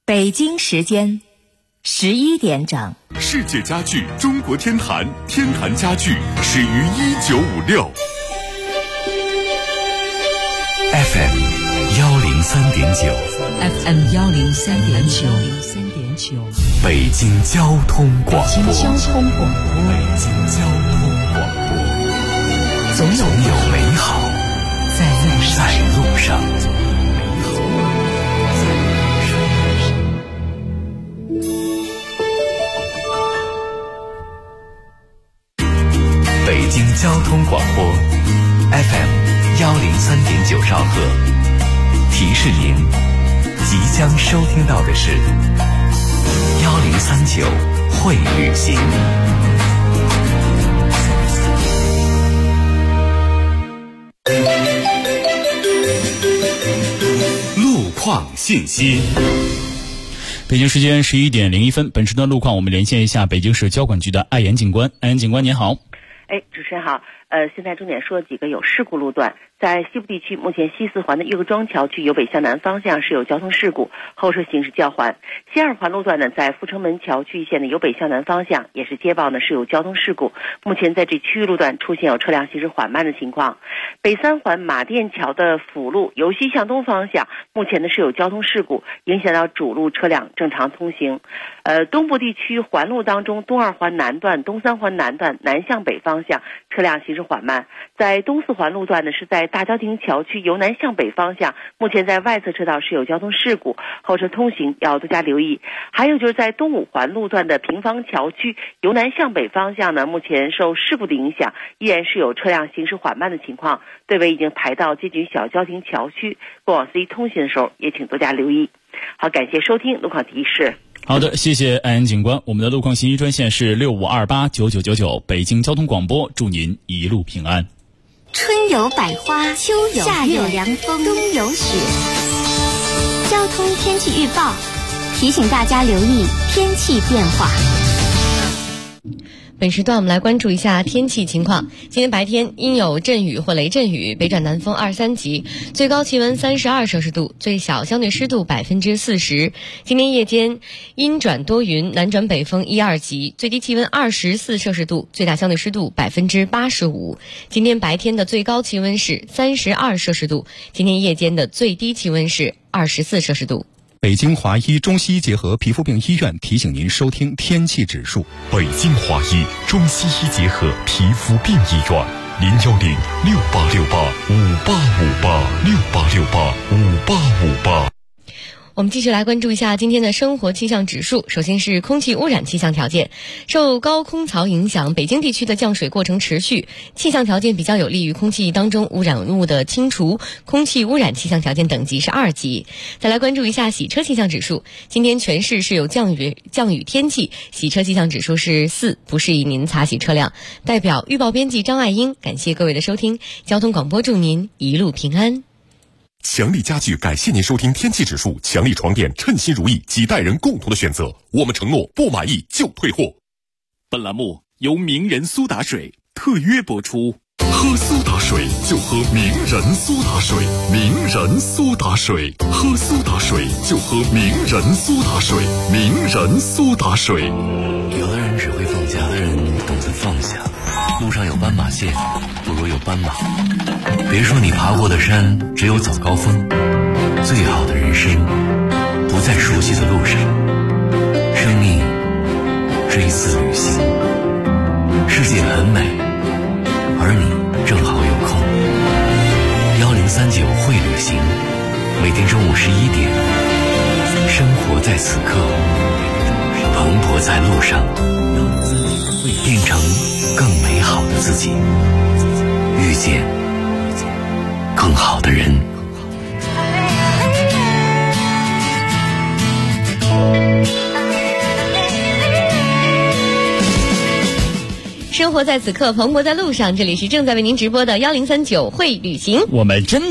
北京时间11点整。 世界家具中国天坛，天坛家具始于1956。 FM 103.9 FM 103.9 北京交通广播。 北京交通广播，总有美好在路上。北京交通广播 FM 103.9兆赫，提示您即将收听到的是1039会旅行。 路况信息。 北京时间11点01分，本时段路况我们连线一下北京市交管局的艾岩警官。艾岩警官您好。 主持人好。现在重点说几个有事故路段。在西部地区，目前西四环的岳各庄桥区由北向南方向是有交通事故，后车行驶较缓。西二环路段呢，在阜成门桥区线的由北向南方向也是接报呢是有交通事故，目前在这区域路段出现有车辆行驶缓慢的情况。北三环马甸桥的辅路由西向东方向，目前呢是有交通事故，影响到主路车辆正常通行。东部地区环路当中，东二环南段、东三环南段南向北方向车辆行驶缓慢。在东四环路段呢，是在大郊亭桥区由南向北方向，目前在外侧车道是有交通事故，后车通行要多加留意。还有就是在东五环路段的平房桥区由南向北方向呢，目前受事故的影响，依然是有车辆行驶缓慢的情况，队尾已经排到接近小郊亭桥区，过往司机通行的时候也请多加留意。好，感谢收听路况提示。 好的，谢谢艾岩警官。我们的路况信息专线是65289999，北京交通广播，祝您一路平安。 春有百花，秋有夏有凉风，冬有雪。交通天气预报提醒大家留意天气变化。 本时段我们来关注一下天气情况。今天白天阴有阵雨或雷阵雨，北转南风2、3级，最高气温32摄氏度，最小相对湿度40%。今天夜间阴转多云，南转北风1、2级，最低气温24摄氏度，最大相对湿度85%。今天白天的最高气温是32摄氏度，今天夜间的最低气温是24摄氏度。 北京华医中西医结合皮肤病医院提醒您收听天气指数。 北京华医中西医结合皮肤病医院，0106858586858，6885858。 我们继续来关注一下今天的生活气象指数。首先是空气污染气象条件。受高空槽影响，北京地区的降水过程持续，气象条件比较有利于空气当中污染物的清除，空气污染气象条件等级是2级。再来关注一下洗车气象指数。今天全市是有降雨天气，洗车气象指数是4，不适宜您擦洗车辆。代表预报编辑张爱英，感谢各位的收听，交通广播祝您一路平安。 强力家具感谢您收听天气指数，强力床垫称心如意，几代人共同的选择，我们承诺不满意就退货。本栏目由名人苏打水特约播出。喝苏打水就喝名人苏打水，名人苏打水，喝苏打水就喝名人苏打水，名人苏打水。 有的人只会放假，有的人懂得放下。路上有斑马线，不如有斑马。别说你爬过的山只有早高峰，最好的人生不在熟悉的路上。生命是一次旅行，世界很美，而你正好有空。1039会旅行，每天中午11点，生活在此刻，蓬勃在路上，变成更美好的自己，遇见更好的人。 生活在此刻，蓬勃在路上。这里是正在为您直播的1039会旅行， 我们真的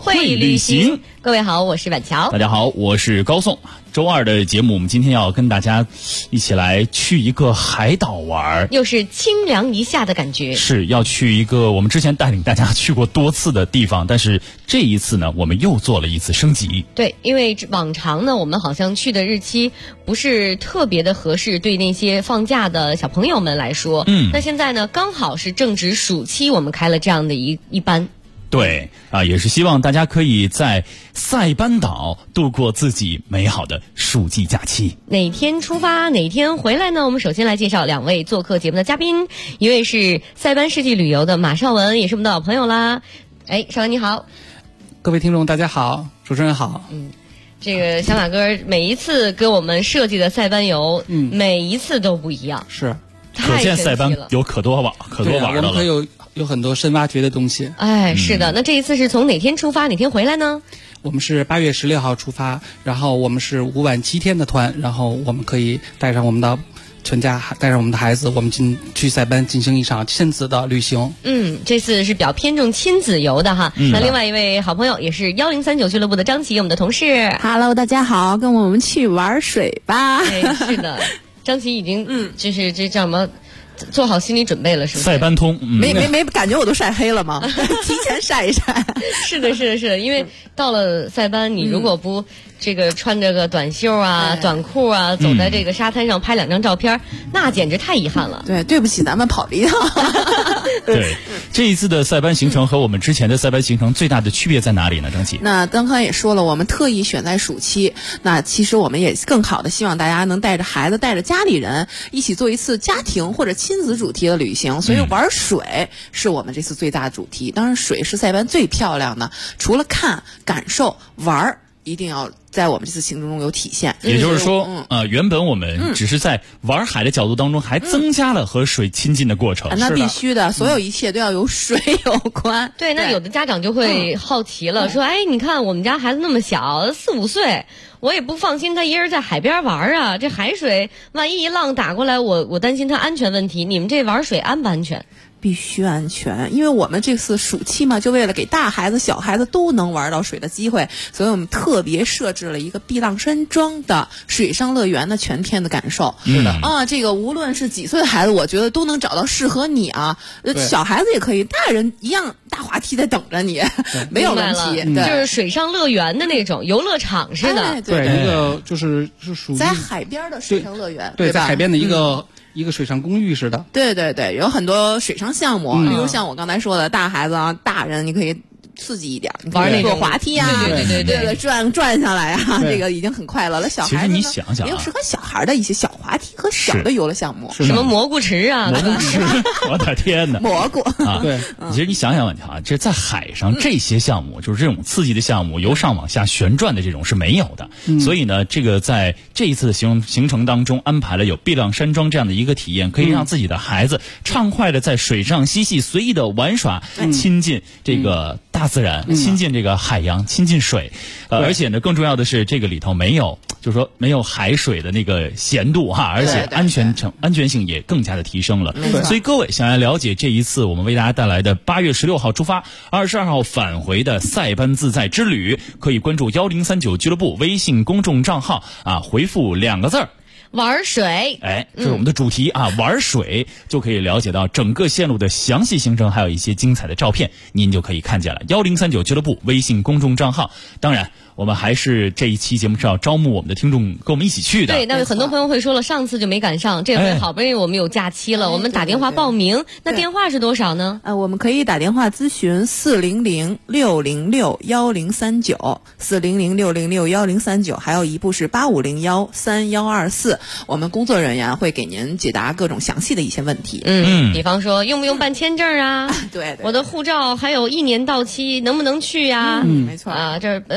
会旅行。各位好，我是婉乔。 大家好，我是高颂。周二的节目，我们今天要跟大家一起来去一个海岛玩， 又是清凉一下的感觉。 是要去一个我们之前带领大家去过多次的地方，但是这一次呢，我们又做了一次升级。 对，因为往常呢，我们好像去的日期不是特别的合适，对那些放假的小朋友们来说。那现在呢，刚好是正值暑期，我们开了这样的一班。 对啊，也是希望大家可以在塞班岛度过自己美好的暑季假期。 哪天出发，哪天回来呢？我们首先来介绍2位做客节目的嘉宾，一位是塞班世纪旅游的马绍文，也是我们的老朋友啦。哎，绍文你好。 各位听众大家好，主持人好。 这个小马哥每一次给我们设计的塞班游，每一次都不一样。 是， 可见塞班有可多玩的了。 我们可以有很多深挖掘的东西。 哎，是的。那这一次是从哪天出发，哪天回来呢？ 我们是8月16号出发，然后我们是5晚7天的团，然后我们可以带上我们的全家，带上我们的孩子，我们去塞班进行一场亲子的旅行。 这次是比较偏重亲子游的哈。那另外一位好朋友也是1039俱乐部的张琪，我们的同事。 Hello， 大家好，跟我们去玩水吧。 哎，是的，张琪已经就是这叫什么？做好心理准备了，是不是？ 塞班通， 没感觉我都晒黑了吗？提前晒一晒。 是的，因为到了塞班，你如果不这个穿着个短袖啊、短裤啊，走在这个沙滩上拍2张照片，那简直太遗憾了。 对不起，咱们跑了一趟。 对，这一次的塞班行程和我们之前的塞班行程最大的区别在哪里呢？张琪？ 那刚刚也说了，我们特意选在暑期，那其实我们也更好的希望大家能带着孩子、带着家里人一起做一次家庭或者亲子主题的旅行，所以玩水是我们这次最大的主题。当然，水是塞班最漂亮的，除了看、感受、玩，一定要在我们这次行程中有体现。 也就是说，原本我们只是在玩海的角度当中，还增加了和水亲近的过程。 那必须的，所有一切都要有水有关。 对，那有的家长就会好奇了，说：“哎，你看我们家孩子那么小，4、5岁。”我也不放心他一人在海边玩啊，这海水万一一浪打过来，我担心他安全问题。你们这玩水安不安全？ 必须安全，因为我们这次暑期嘛，就为了给大孩子、小孩子都能玩到水的机会，所以我们特别设置了一个碧浪山庄的水上乐园的全天的感受。 是的这个无论是几岁的孩子，我觉得都能找到适合你啊。小孩子也可以，大人一样，大滑梯在等着你，没有问题。 就是水上乐园的那种游乐场似的。 对，一个就是属于在海边的水上乐园。 对，在海边的一个水上公寓似的。 对，有很多水上项目，比如像我刚才说的，大孩子啊、大人，你可以刺激一点， 玩那个滑梯啊， 对， 转下来啊，这个已经很快乐了。小孩子其实你想想， 也有适合小孩的一些小滑梯和小的游乐项目， 什么蘑菇池啊， 我的天哪， 蘑菇啊！对，其实你想想啊，这在海上这些项目，就是这种刺激的项目，由上往下旋转的这种是没有的。所以呢，这个在这一次的行程当中安排了有碧浪山庄这样的一个体验，可以让自己的孩子畅快的在水上嬉戏，随意的玩耍，亲近这个大自然，亲近这个海洋，亲近水。而且呢，更重要的是这个里头没有，就是说没有海水的那个咸度哈，而且安全性也更加的提升了。所以各位想要了解这一次我们为大家带来的8月16号出发，22号返回的塞班自在之旅，可以关注1039俱乐部微信公众账号啊，回复2个字儿。 玩水， 这是我们的主题啊！玩水就可以了解到整个线路的详细行程，还有一些精彩的照片，您就可以看见了。1039俱乐部微信公众账号。当然，我们还是这一期节目是要招募我们的听众跟我们一起去的。 对，那很多朋友会说了，上次就没赶上，这回好不容易我们有假期了，我们打电话报名，那电话是多少呢？ 我们可以打电话咨询400-606-1039，400-606-1039，还有一部是8501-3124。我们工作人员会给您解答各种详细的一些问题。 比方说用不用办签证啊？ 对， 我的护照还有1年到期，能不能去呀？ 没错啊，这怀着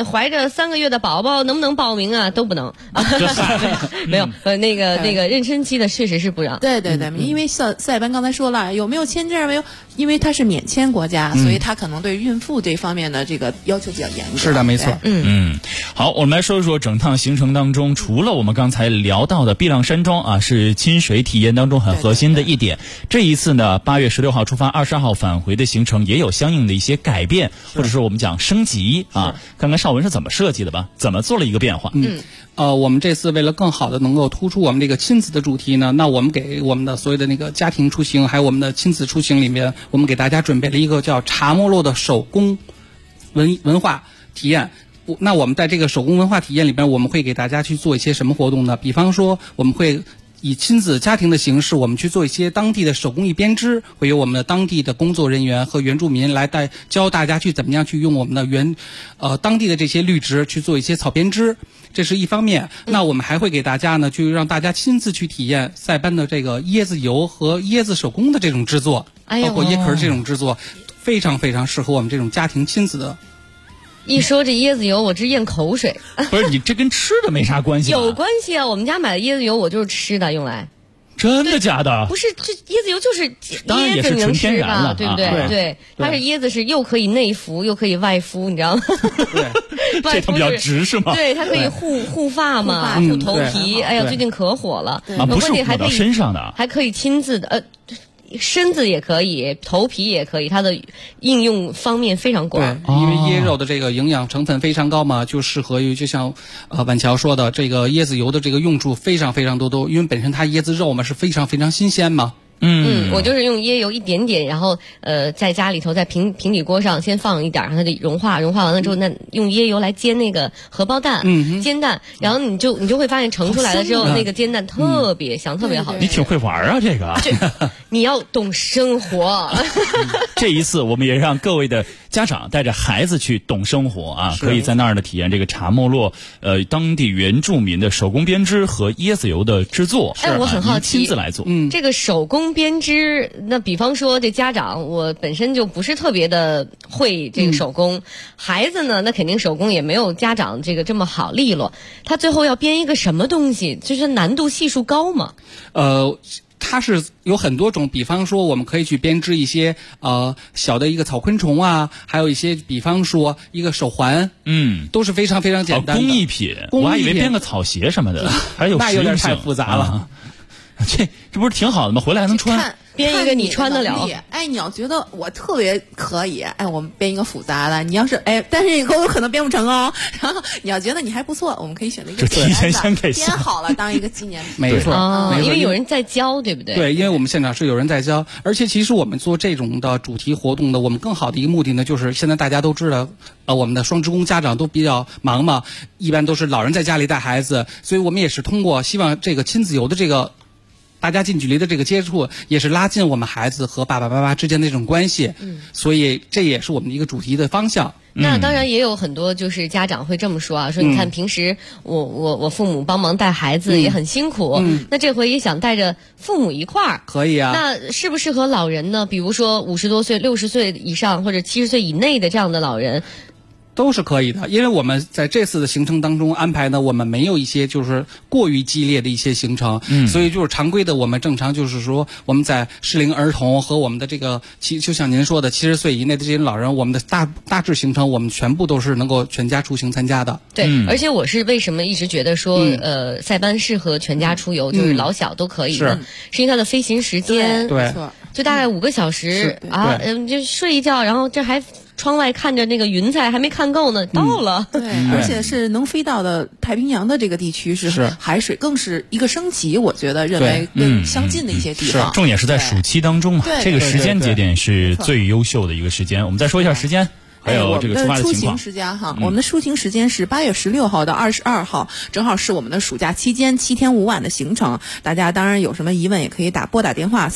3个月的宝宝能不能报名啊？都不能，没有，那个妊娠期的确实是不让。 对对对，因为塞班刚才说了，有没有签证没有？因为它是免签国家，所以它可能对孕妇这方面的这个要求比较严格。 是的，没错。 好，我们来说一说整趟行程当中，除了我们刚才聊到的碧浪山庄啊，是亲水体验当中很核心的一点。这一次呢，8月16号出发，22号返回的行程也有相应的一些改变，或者说我们讲升级啊。看看邵文是怎么设计的吧，怎么做了一个变化？ 我们这次为了更好的能够突出我们这个亲子的主题呢，那我们给我们的所有的那个家庭出行，还有我们的亲子出行里面，我们给大家准备了一个叫茶没落的手工文化体验。那我们在这个手工文化体验里边，我们会给大家去做一些什么活动呢？比方说，我们会以亲子家庭的形式，我们去做一些当地的手工艺编织，会有我们的当地的工作人员和原住民来教大家去怎么样去用我们的当地的这些绿植去做一些草编织，这是一方面。那我们还会给大家呢，去让大家亲自去体验塞班的这个椰子油和椰子手工的这种制作，包括椰壳这种制作，非常非常适合我们这种家庭亲子的。 一说这椰子油，我直咽口水。 不是，你这跟吃的没啥关系。 有关系啊！我们家买的椰子油，我就是吃的用来。 真的假的？ 不是，这椰子油就是椰子， 当然也是纯天然了， 对不对？对，它是椰子是又可以内服又可以外敷，你知道吗？ 对，这它比较直是吗？ 对，它可以护发嘛，护头皮。哎呀，最近可火了。 不是抹到身上的， 还可以亲自的身子也可以，头皮也可以，它的应用方面非常广。 对，因为椰肉的这个营养成分非常高嘛，就适合于就像婉乔说的，这个椰子油的这个用处非常非常多，因为本身它椰子肉嘛是非常非常新鲜嘛。 我就是用椰油一点点，然后在家里头在平底锅上先放一点，让它的融化完了之后，那用椰油来煎那个荷包蛋，煎蛋，然后你就会发现盛出来了之后，那个煎蛋特别香，特别好吃。 你挺会玩啊，这个。 你要懂生活。 这一次我们也让各位的家长带着孩子去懂生活啊，可以在那儿呢体验这个茶没落当地原住民的手工编织和椰子油的制作。 我很好奇， 亲自来做。 这个手工编织，那比方说这家长，我本身就不是特别的会这个手工，孩子呢，那肯定手工也没有家长这个这么好利落。他最后要编一个什么东西，就是难度系数高吗？ 它是有很多种，比方说我们可以去编织一些小的一个草昆虫啊，还有一些比方说一个手环，都是非常非常简单的工艺品。我还以为编个草鞋什么的，还有那有点太复杂了。 这不是挺好的吗？回来还能穿。 编一个你穿得了。 你要觉得我特别可以，我们编一个复杂的。你要是但是以后有可能编不成哦。然后你要觉得你还不错，我们可以选择一个提前先给编好了当一个纪念品。 没错， 因为有人在教，对不对？ 对，因为我们现场是有人在教，而且其实我们做这种的主题活动的，我们更好的一个目的呢，就是现在大家都知道，我们的双职工家长都比较忙嘛，一般都是老人在家里带孩子，所以我们也是通过希望这个亲子游的这个。大家近距离的这个接触，也是拉近我们孩子和爸爸妈妈之间的这种关系。所以这也是我们的一个主题的方向。 那当然也有很多就是家长会这么说啊，说你看平时我父母帮忙带孩子也很辛苦，那这回也想带着父母一块儿， 可以啊。 那适不适合老人呢？比如说50多岁、60岁以上或者70岁以内的这样的老人。 都是可以的，因为我们在这次的行程当中安排呢，我们没有一些就是过于激烈的一些行程，所以就是常规的，我们正常就是说我们在适龄儿童和我们的这个就像您说的70岁以内的这些老人，我们的大致行程我们全部都是能够全家出行参加的。 对，而且我是为什么一直觉得说塞班适合全家出游，就是老小都可以的，是因为它的飞行时间对， 就大概5个小时啊，就睡一觉，然后这还。窗外看着那个云彩还没看够呢，到了。 对，而且是能飞到的太平洋的这个地区是海水，更是一个升级，我觉得认为更相近的一些地方。 重点是在暑期当中嘛，这个时间节点是最优秀的一个时间。我们再说一下时间。还有这个出发的情况。 出行时间哈，我们的出行时间是8月16号到22号，正好是我们的暑假期间7天5晚的行程。大家当然有什么疑问也可以拨打电话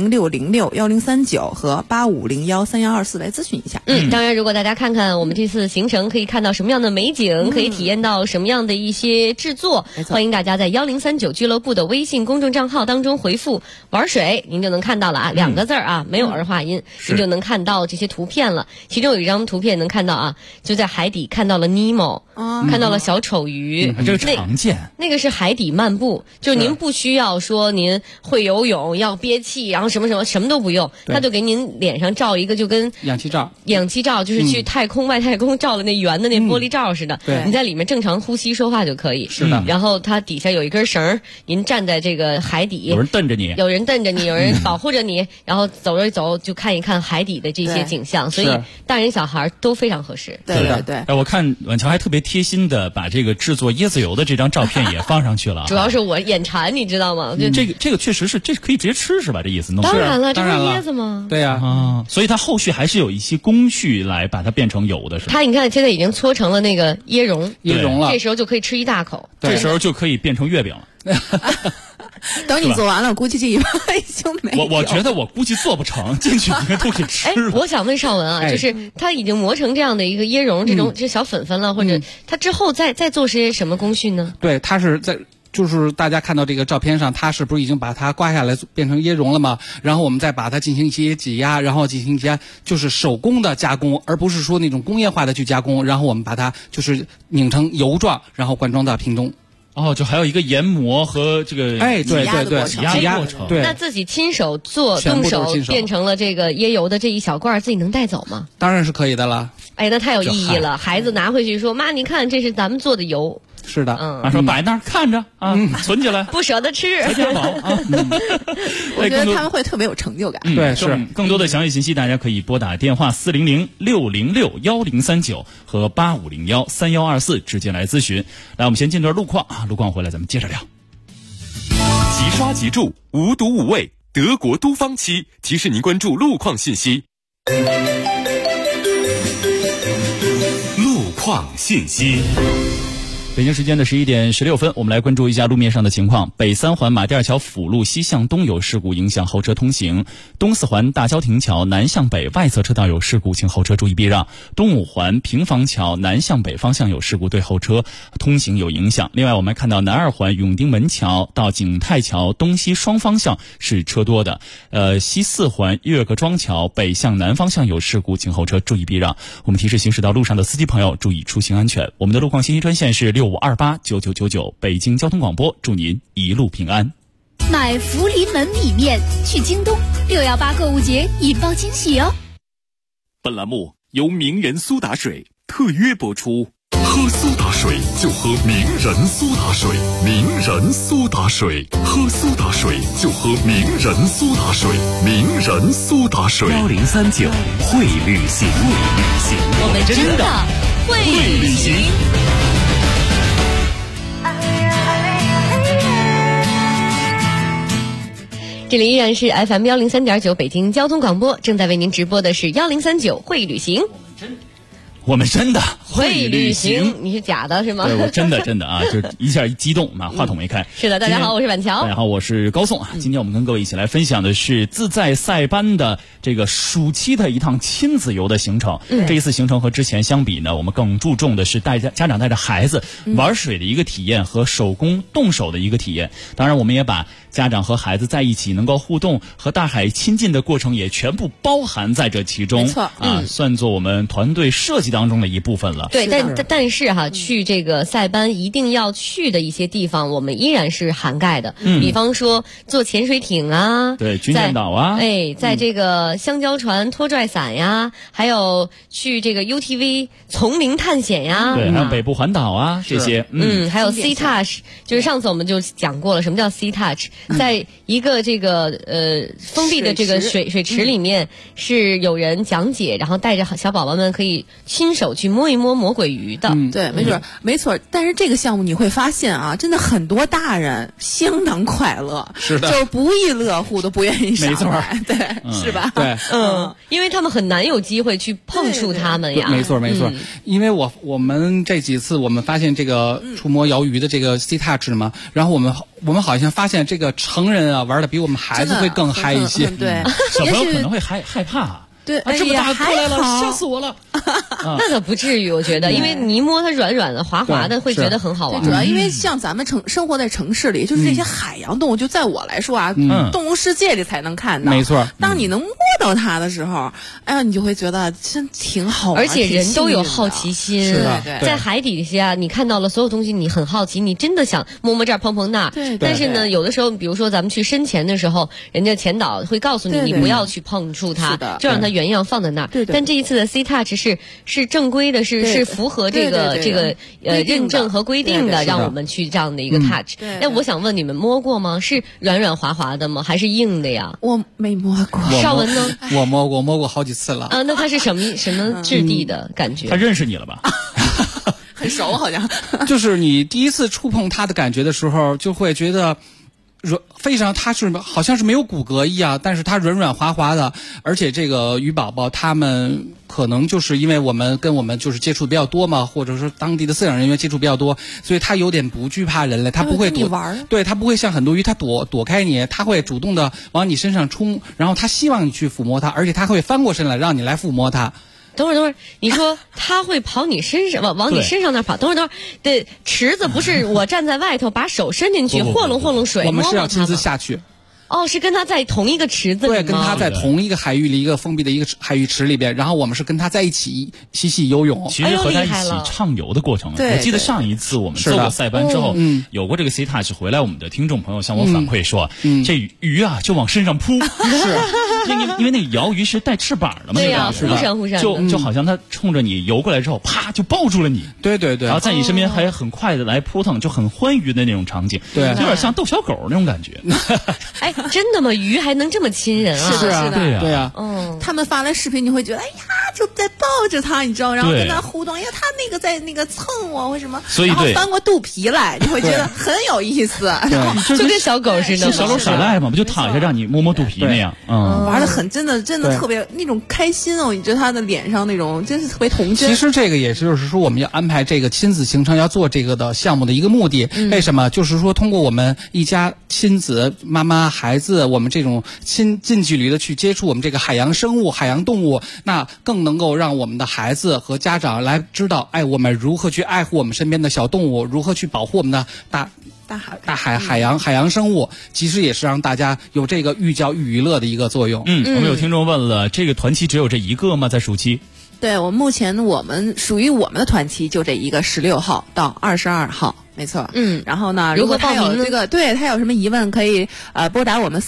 400-606-1039和8501-3124来咨询一下。 当然如果大家看看我们这次行程可以看到什么样的美景，可以体验到什么样的一些制作，欢迎大家在1039俱乐部的微信公众账号当中回复玩水，您就能看到了啊，2个字啊，没有儿化音，您就能看到这些图片了。其中有一张图片能看到啊，就在海底看到了尼莫，看到了小丑鱼， 这个常见。 那个是海底漫步，就您不需要说您会游泳要憋气，然后什么都不用，他就给您脸上罩一个就跟氧气罩就是去太空外太空照了那圆的那玻璃罩似的，你在里面正常呼吸说话就可以。 是的。 然后它底下有一根绳，您站在这个海底， 有人瞪着你， 有人保护着你，然后走着走就看一看海底的这些景象，所以大人小孩都非常合适。 对。 我看婉乔还特别贴心的把这个制作椰子油的这张照片也放上去了。 主要是我眼馋，你知道吗？ 这个确实是，这可以直接吃是吧？这意思弄。 当然了，这不是椰子吗？ 对呀。 所以它后续还是有一些工序来把它变成油的，是吧？ 它你看现在已经搓成了那个椰蓉了， 这时候就可以吃一大口， 这时候就可以变成月饼了。 等你做完了，估计这一盘已经没有。 我觉得我估计做不成，进去应该都给吃了。 我想问邵文啊，就是它已经磨成这样的一个椰蓉，这种这小粉粉了，或者它之后再做些什么工序呢？ 对，它是在。就是大家看到这个照片上，它是不是已经把它刮下来变成椰蓉了吗？然后我们再把它进行一些挤压，然后进行一些就是手工的加工，而不是说那种工业化的去加工。然后我们把它就是拧成油状，然后灌装到瓶中。 就还有一个研磨和这个对挤压过程。 对，那自己亲手做，动手变成了这个椰油的这一小罐，自己能带走吗？ 当然是可以的了。 那太有意义了。孩子拿回去说：“妈，你看，这是咱们做的油。” 是的， 妈说摆那儿看着啊，存起来， 不舍得吃， 才家宝啊。 我觉得他们会特别有成就感。 对，是。 更多的详细信息，大家可以拨打电话400-606-1039和8501-3124直接来咨询。来，我们先进段路况啊，路况回来咱们接着聊。 即刷即住，无毒无味，德国都方漆提示您关注路况信息。路况信息。 北京时间的11点16分，我们来关注一下路面上的情况。北三环马甸二桥辅路西向东有事故，影响后车通行；东四环大郊亭桥南向北外侧车道有事故，请后车注意避让；东五环平房桥南向北方向有事故，对后车通行有影响。另外，我们看到南二环永定门桥到景泰桥东西双方向是车多的。西四环岳各庄桥北向南方向有事故，请后车注意避让。我们提示行驶到路上的司机朋友注意出行安全。我们的路况信息专线是65289999，北京交通广播，祝您一路平安。 买福临门米面去京东，618购物节引爆惊喜哦。 本栏目由名人苏打水特约播出。喝苏打水就喝名人苏打水，名人苏打水，喝苏打水就喝名人苏打水，名人苏打水。 1039会旅行， 我们真的会旅行。这里依然是 FM 103.9北京交通广播，正在为您直播的是1039会旅行。 我们真的会旅行，你是假的是吗？ 对，我真的啊，就一下一激动，话筒没开。 是的，大家好，我是板桥。 大家好，我是高颂啊。今天我们跟各位一起来分享的是自在塞班的这个暑期的一趟亲子游的行程。这一次行程和之前相比呢，我们更注重的是家长带着孩子玩水的一个体验和手工动手的一个体验。当然，我们也把家长和孩子在一起能够互动和大海亲近的过程也全部包含在这其中。 没错， 算作我们团队设计当中的一部分了。 对，但是去这个塞班一定要去的一些地方，我们依然是涵盖的。比方说坐潜水艇啊， 对，军舰岛啊， 在这个香蕉船、拖拽伞呀，还有去这个 UTV 丛林探险呀， 对，还有北部环岛啊这些。 还有 Sea Touch， 就是上次我们就讲过了，什么叫 Sea Touch。在一个这个封闭的这个水池里面，是有人讲解，然后带着小宝宝们可以亲手去摸一摸魔鬼鱼的。 对，没错。但是这个项目你会发现啊，真的很多大人相当快乐， 是的， 就是不亦乐乎，都不愿意上来，对，是吧？ 对， 因为他们很难有机会去碰触他们呀。 没错。因为我们这几次我们发现这个触摸摇鱼的这个 Sea Touch 嘛，然后我们好像发现这个成人啊玩的比我们孩子会更嗨一些。 对， 小朋友可能会害怕。 对， 这么大过来了，吓死我了。 那倒不至于，我觉得，因为你一摸它软软的、滑滑的，会觉得很好玩。 主要因为像咱们生活在城市里，就是这些海洋动物，就在我来说啊，动物世界里才能看到。 没错。 当你能摸到它的时候，哎呀，你就会觉得真挺好玩。 而且人都有好奇心，在海底下你看到了所有东西，你很好奇，你真的想摸摸这儿碰碰那儿。 对。 但是呢，有的时候，比如说咱们去深潜的时候，人家潜导会告诉你，你不要去碰触它，就让它原样放在那儿。但这一次的 C Touch 是正规的，是符合这个认证和规定的，让我们去这样的一个 touch。那我想问你们摸过吗？是软软滑滑的吗？还是硬的呀？ 我没摸过。 邵文呢？ 我摸过好几次了。 啊，那它是什么质地的感觉？ 他认识你了吧？ 很熟好像。 就是你第一次触碰它的感觉的时候，就会觉得非常，它是好像是没有骨骼一样，但是它软软滑滑的，而且这个鱼宝宝他们可能就是因为我们就是接触的比较多嘛，或者说当地的饲养人员接触比较多，所以它有点不惧怕人类，它不会躲，对，它不会像很多鱼它躲开你，它会主动的往你身上冲，然后它希望你去抚摸它，而且它会翻过身来让你来抚摸它。 等会儿，你说他会跑你身上，往你身上那跑。等会儿，对，池子不是我站在外头，把手伸进去，和弄水， 我们是要亲自下去。 哦，是跟他在同一个池子里吗？ 对，跟他在同一个海域里，一个封闭的一个海域池里边，然后我们是跟他在一起嬉戏游泳， 其实和他一起畅游的过程。我记得上一次我们做过赛班之后，有过这个 C Touch 回来，我们的听众朋友向我反馈说，这鱼啊就往身上扑，是，因为那个鳐鱼是带翅膀的嘛， 对呀，忽闪忽闪， 就好像它冲着你游过来之后，啪就抱住了你， 对， 然后在你身边还很快的来扑腾，就很欢愉的那种场景， 对， 有点像逗小狗那种感觉。 哎，真的吗？鱼还能这么亲人啊？ 是的， 对呀， 他们发来视频，你会觉得，哎呀，就在抱着他，你知道，然后跟他互动，哎呀，他那个在那个蹭我，为什么？ 所以然后翻过肚皮来，你会觉得很有意思，然后就跟小狗似的， 小狗耍赖嘛，不就躺下让你摸摸肚皮那样？ 玩的真的特别那种开心哦，你觉得他的脸上那种真是特别童真。 其实这个也就是说，我们要安排这个亲子行程，要做这个的项目的一个目的。为什么？就是说，通过我们一家亲子，妈妈、孩子，我们这种近距离的去接触我们这个海洋生物、海洋动物，那更能够让我们的孩子和家长来知道，我们如何去爱护我们身边的小动物，如何去保护我们的海洋生物，其实也是让大家有这个寓教于乐的一个作用。 我们有听众问了，这个团期只有这一个吗？在暑期？ 对，目前我们属于我们的团期就这一个16号到22号。没错，然后呢，如果他有这个，对他有什么疑问，可以拨打我们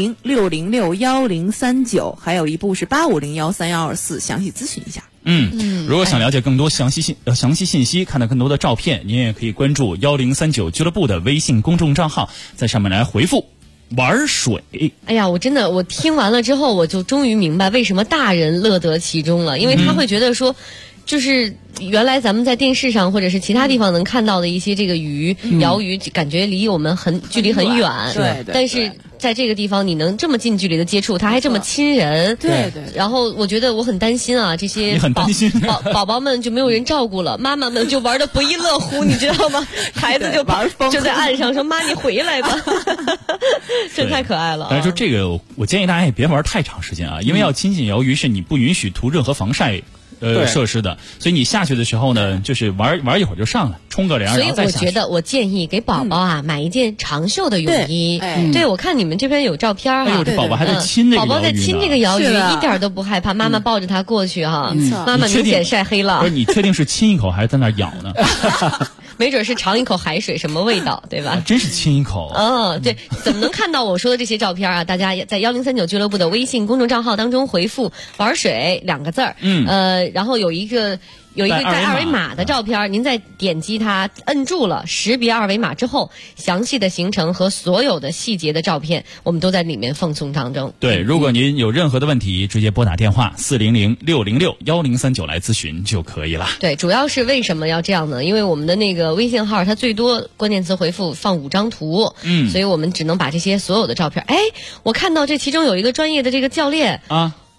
400-606-1039，还有一部是850-13124，详细咨询一下。 如果想了解更多详细信息，看到更多的照片，您也可以关注1039俱乐部的微信公众账号，在上面来回复玩水。 哎呀，我听完了之后，我就终于明白为什么大人乐得其中了，因为他会觉得说，就是原来咱们在电视上或者是其他地方能看到的一些这个鳐鱼，感觉离我们距离很远， 对， 但是在这个地方你能这么近距离的接触，他还这么亲人， 对。 然后我觉得我很担心啊，这些宝宝们就没有人照顾了，妈妈们就玩得不亦乐乎，你知道吗？孩子就在岸上说：“妈，你回来吧。”这太可爱了。 但是就这个，我建议大家也别玩太长时间啊，因为要亲近鳐鱼是你不允许涂任何防晒设施的，所以你下去的时候呢，就是玩一会儿就上来，冲个凉，然后再下去。 所以我建议给宝宝买一件长袖的泳衣。对，我看你们这边有照片哈。这宝宝还在亲那个鳐鱼呢。 宝宝在亲这个鳐鱼，一点都不害怕，妈妈抱着他过去哈。妈妈明显晒黑了。 不是，你确定是亲一口还是在那咬呢？ 没准是尝一口海水，什么味道，对吧？ 真是亲一口。 对，怎么能看到我说的这些照片啊？大家在1039俱乐部的微信公众账号当中回复“玩水”2个字儿，然后有一个带二维码的照片，您再点击它，摁住了，识别二维码之后，详细的行程和所有的细节的照片，我们都在里面奉送当中。 对，如果您有任何的问题，直接拨打电话400-606-1039来咨询就可以了。 对，主要是为什么要这样呢？因为我们的那个微信号，它最多关键词回复放5张图，所以我们只能把这些所有的照片。我看到这其中有一个专业的这个教练啊。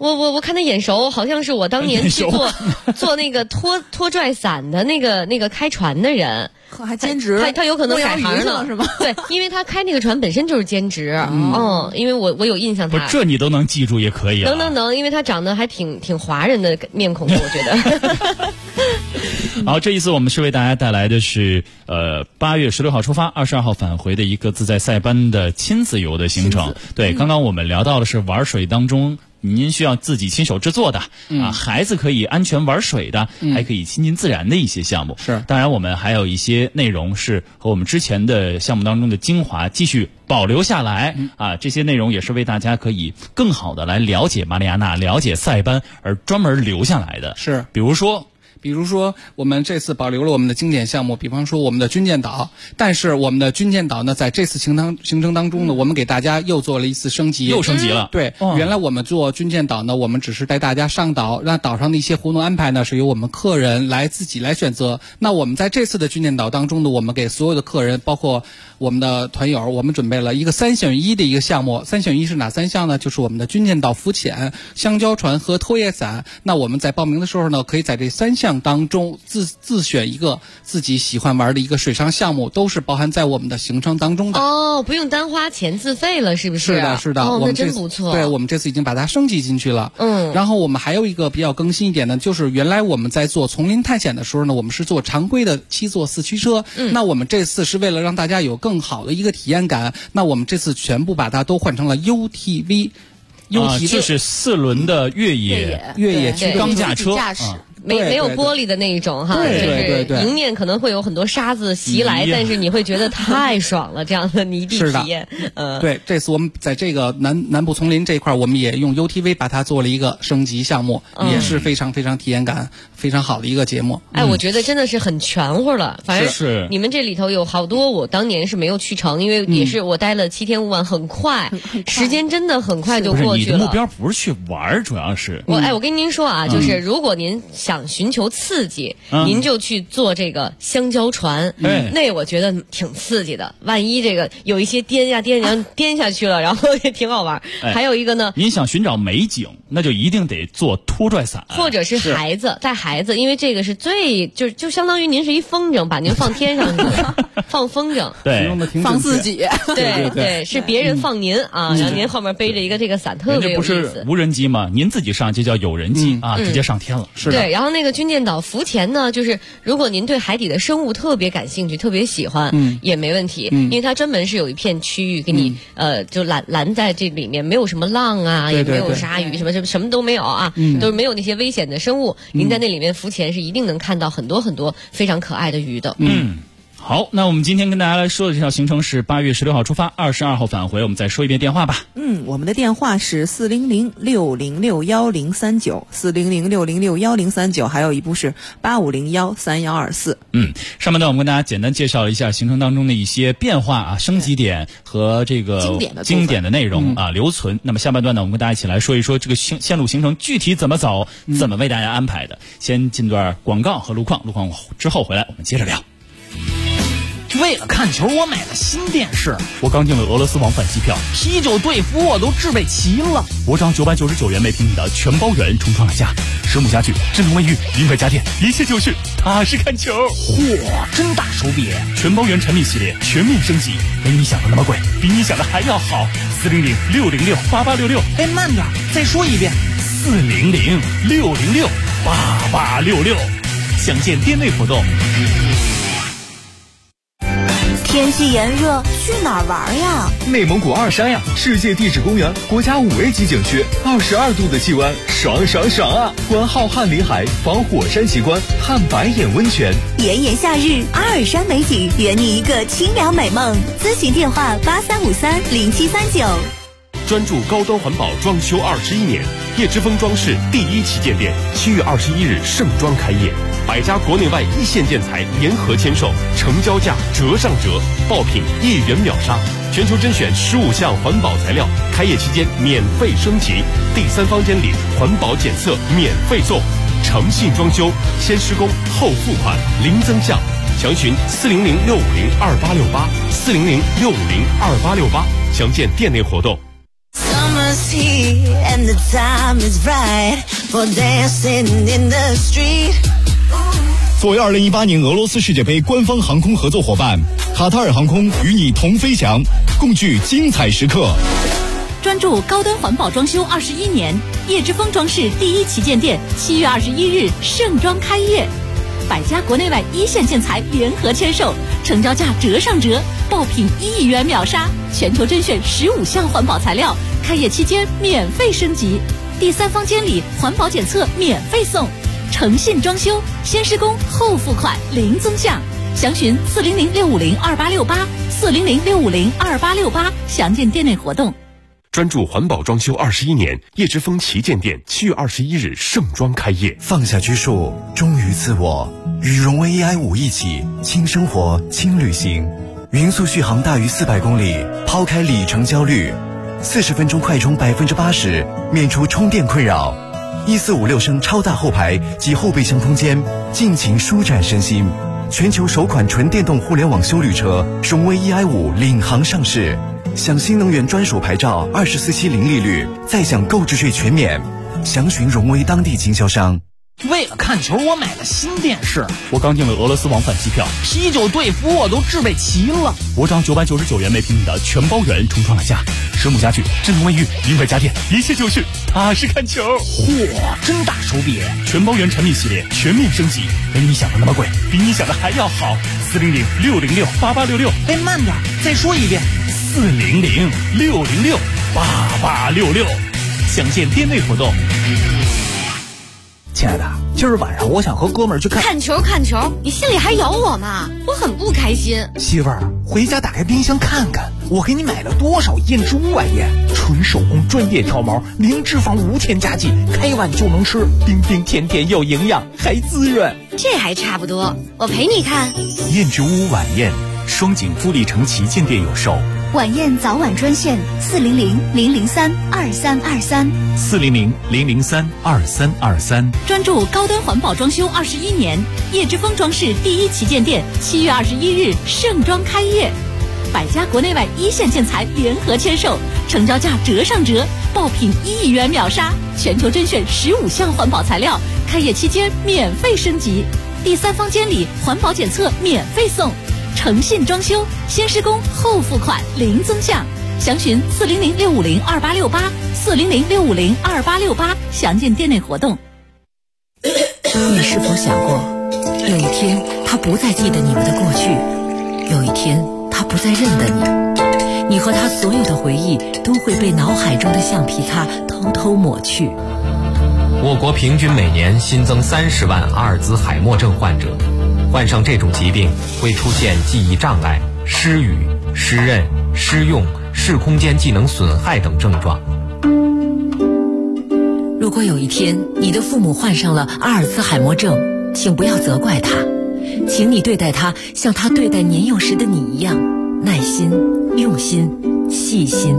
我看他眼熟，好像是我当年去做那个拖拽伞的那个开船的人。 还兼职， 他有可能改行了是吗？ 对，因为他开那个船本身就是兼职。因为我有印象他。 不是，这你都能记住也可以了。 能，因为他长得还挺华人的面孔，我觉得。 好，这一次我们是为大家带来的是8月16号出发，22号返回的一个自在塞班的亲子游的行程。对，刚刚我们聊到的是玩水当中您需要自己亲手制作的孩子可以安全玩水的，还可以亲近自然的一些项目。 是， 当然我们还有一些内容是和我们之前的项目当中的精华继续保留下来这些内容也是为大家可以更好的来了解马里亚纳、了解塞班而专门留下来的。 是， 比如说我们这次保留了我们的经典项目，比方说我们的军舰岛，但是我们的军舰岛呢，在这次行程当中呢，我们给大家又做了一次升级， 又升级了。 对，原来我们做军舰岛呢，我们只是带大家上岛，让岛上的一些活动安排呢，是由我们客人自己来选择。那我们在这次的军舰岛当中呢，我们给所有的客人，包括我们的团友，我们准备了一个3选1的一个项目。3选1是哪3项呢？就是我们的军舰岛浮潜、香蕉船和拖曳伞。那我们在报名的时候呢，可以在这3项当中自选一个自己喜欢玩的一个水上项目，都是包含在我们的行程当中的。 不用单花钱自费了，是不是？ 是的， 那真不错。 对，我们这次已经把它升级进去了。然后我们还有一个比较更新一点呢，就是原来我们在做丛林探险的时候呢，我们是做常规的7座4驱车。那我们这次是为了让大家有更好的一个体验感，那我们这次全部把它都换成了 UTV， 就是4轮的越野驱钢架车。 没有玻璃的那一种哈， 对， 迎面可能会有很多沙子袭来，但是你会觉得太爽了，这样的泥地体验。 对，这次我们在这个南部丛林这一块，我们也用 UTV 把它做了一个升级项目，也是非常非常体验感非常好的一个节目。 我觉得真的是很全乎了。反正你们这里头有好多我当年是没有去成，因为也是我待了7天5晚，很快，时间真的很快就过去了。 你的目标不是去玩，主要是我跟您说啊，就是如果您想寻求刺激，您就去做这个香蕉船，那我觉得挺刺激的。万一这个有一些颠下去了，然后也挺好玩。还有一个呢， 您想寻找美景，那就一定得做拖拽伞， 或者是带孩子，因为这个是就相当于您是一风筝，把您放天上去放风筝， 对， 放自己， 对，是别人放您啊，然后您后面背着一个这个伞，特别有意思。 不是无人机吗？您自己上就叫有人机直接上天了。 是的。 对，然后那个军舰岛浮潜呢，就是如果您对海底的生物特别感兴趣，特别喜欢，也没问题，因为它专门是有一片区域给你就拦在这里面，没有什么浪啊，也没有鲨鱼，什么都没有啊，都是没有那些危险的生物。您在那里面浮潜是一定能看到很多很多非常可爱的鱼的。 好，那我们今天跟大家来说的这条行程是8月16号出发，22号返回。我们再说一遍电话吧。 我们的电话是400-606-1039，400-606-1039，还有一部是8501-3124。 上半段我们跟大家简单介绍了一下行程当中的一些变化升级点和这个经典的内容留存。那么下半段呢，我们跟大家一起来说一说这个线路行程具体怎么走，怎么为大家安排的。先进段广告和路况之后回来我们接着聊。 为了看球，我买了新电视。 我刚订了俄罗斯往返机票， 啤酒队服我都置备齐了。 我涨999元每平米的全包圆重创了价，蛇母家具、智能卫浴、名牌家电，一切就是踏实看球。 嚯，真大手笔！ 全包圆产品系列全面升级，没你想的那么贵，比你想的还要好。400-606-8866。 慢点，再说一遍。 400-606-8866。详见店内活动。 天气炎热，去哪儿玩呀？ 内蒙古2山呀，世界地质公园国家5A 级景区，22度的气温，爽爽爽啊！观浩瀚林海，访火山奇观，探白眼温泉。 炎炎夏日，阿尔山美景，圆你一个清凉美梦。咨询电话83530739。 专注高端环保装修21年，叶之峰装饰第1旗舰店7月21日盛装开业，100家国内外1线建材联合签售，成交价折上折，爆品1元秒杀，全球甄选15项环保材料，开业期间免费升级，第3方监理环保检测免费送，诚信装修，先施工后付款，零增项。详询400-650-2868，400-650-2868，详见店内活动。 summer's here and the time is right for dancing in the street. 作为2018年俄罗斯世界杯官方航空合作伙伴，卡塔尔航空与你同飞翔，共聚精彩时刻。 专注高端环保装修21年，叶之峰装饰第一旗舰店7月21日盛装开业，100家国内外一线建材联合签售，成交价折上折，爆品1亿元秒杀，全球甄选15项环保材料，开业期间免费升级，第3方监理环保检测免费送，诚信装修，先施工后付款零增项，详询400-650-2868，400-650-2868，详见店内活动。 专注环保装修21年，叶之峰旗舰店7月21日盛装开业。 放下拘束，忠于自我，与荣威 EI5一起轻生活轻旅行，匀速续航大于400公里，抛开里程焦虑，40分钟快充80%，免除充电困扰，1456升超大后排及后备箱空间，尽情舒展身心。全球首款纯电动互联网休旅车荣威 EI5领航上市，享新能源专属牌照，24期零利率，再享购置税全免。详询荣威当地经销商。 为了看球，我买了新电视。 我刚订了俄罗斯往返机票， 啤酒队服我都置备齐了。 我涨999元每平米的全包圆重创了价，蛇母家具、智能卫浴、名牌家电，一切就是踏实看球。 嚯，真大手笔！ 全包圆产品系列全面升级，没你想的那么贵，比你想的还要好。400-606-8866。 哎，慢点，再说一遍。 400-606-8866，详见店内活动。 亲爱的，今儿晚上我想和哥们儿去看球，你心里还有我吗？我很不开心。 媳妇儿，回家打开冰箱看看，我给你买了多少燕之屋晚宴，纯手工专业挑毛，零脂肪无添加剂，开碗就能吃，冰冰甜甜又营养，还滋润。 这还差不多，我陪你看。 燕之屋晚宴，双井富力城旗舰店有售。 晚宴早晚专线 400-003-2323，400-003-2323。 专注高端环保装修21年，叶之峰装饰第一旗舰店7月21日盛装开业，100家国内外一线建材联合签售，成交价折上折，爆品1亿元秒杀，全球甄选15项环保材料，开业期间免费升级，第3方监理环保检测免费送，诚信装修，先施工后付款零增项，详询400-650-2868，400-650-2868，详见店内活动。 你是否想过，有一天他不再记得你们的过去，有一天他不再认得你，你和他所有的回忆都会被脑海中的橡皮擦偷偷抹去。 我国平均每年新增30万阿尔兹海默症患者，患上这种疾病会出现记忆障碍、失语、失认、失用、视空间技能损害等症状。 如果有一天你的父母患上了阿尔兹海默症，请不要责怪他，请你对待他像他对待年幼时的你一样，耐心、用心、细心。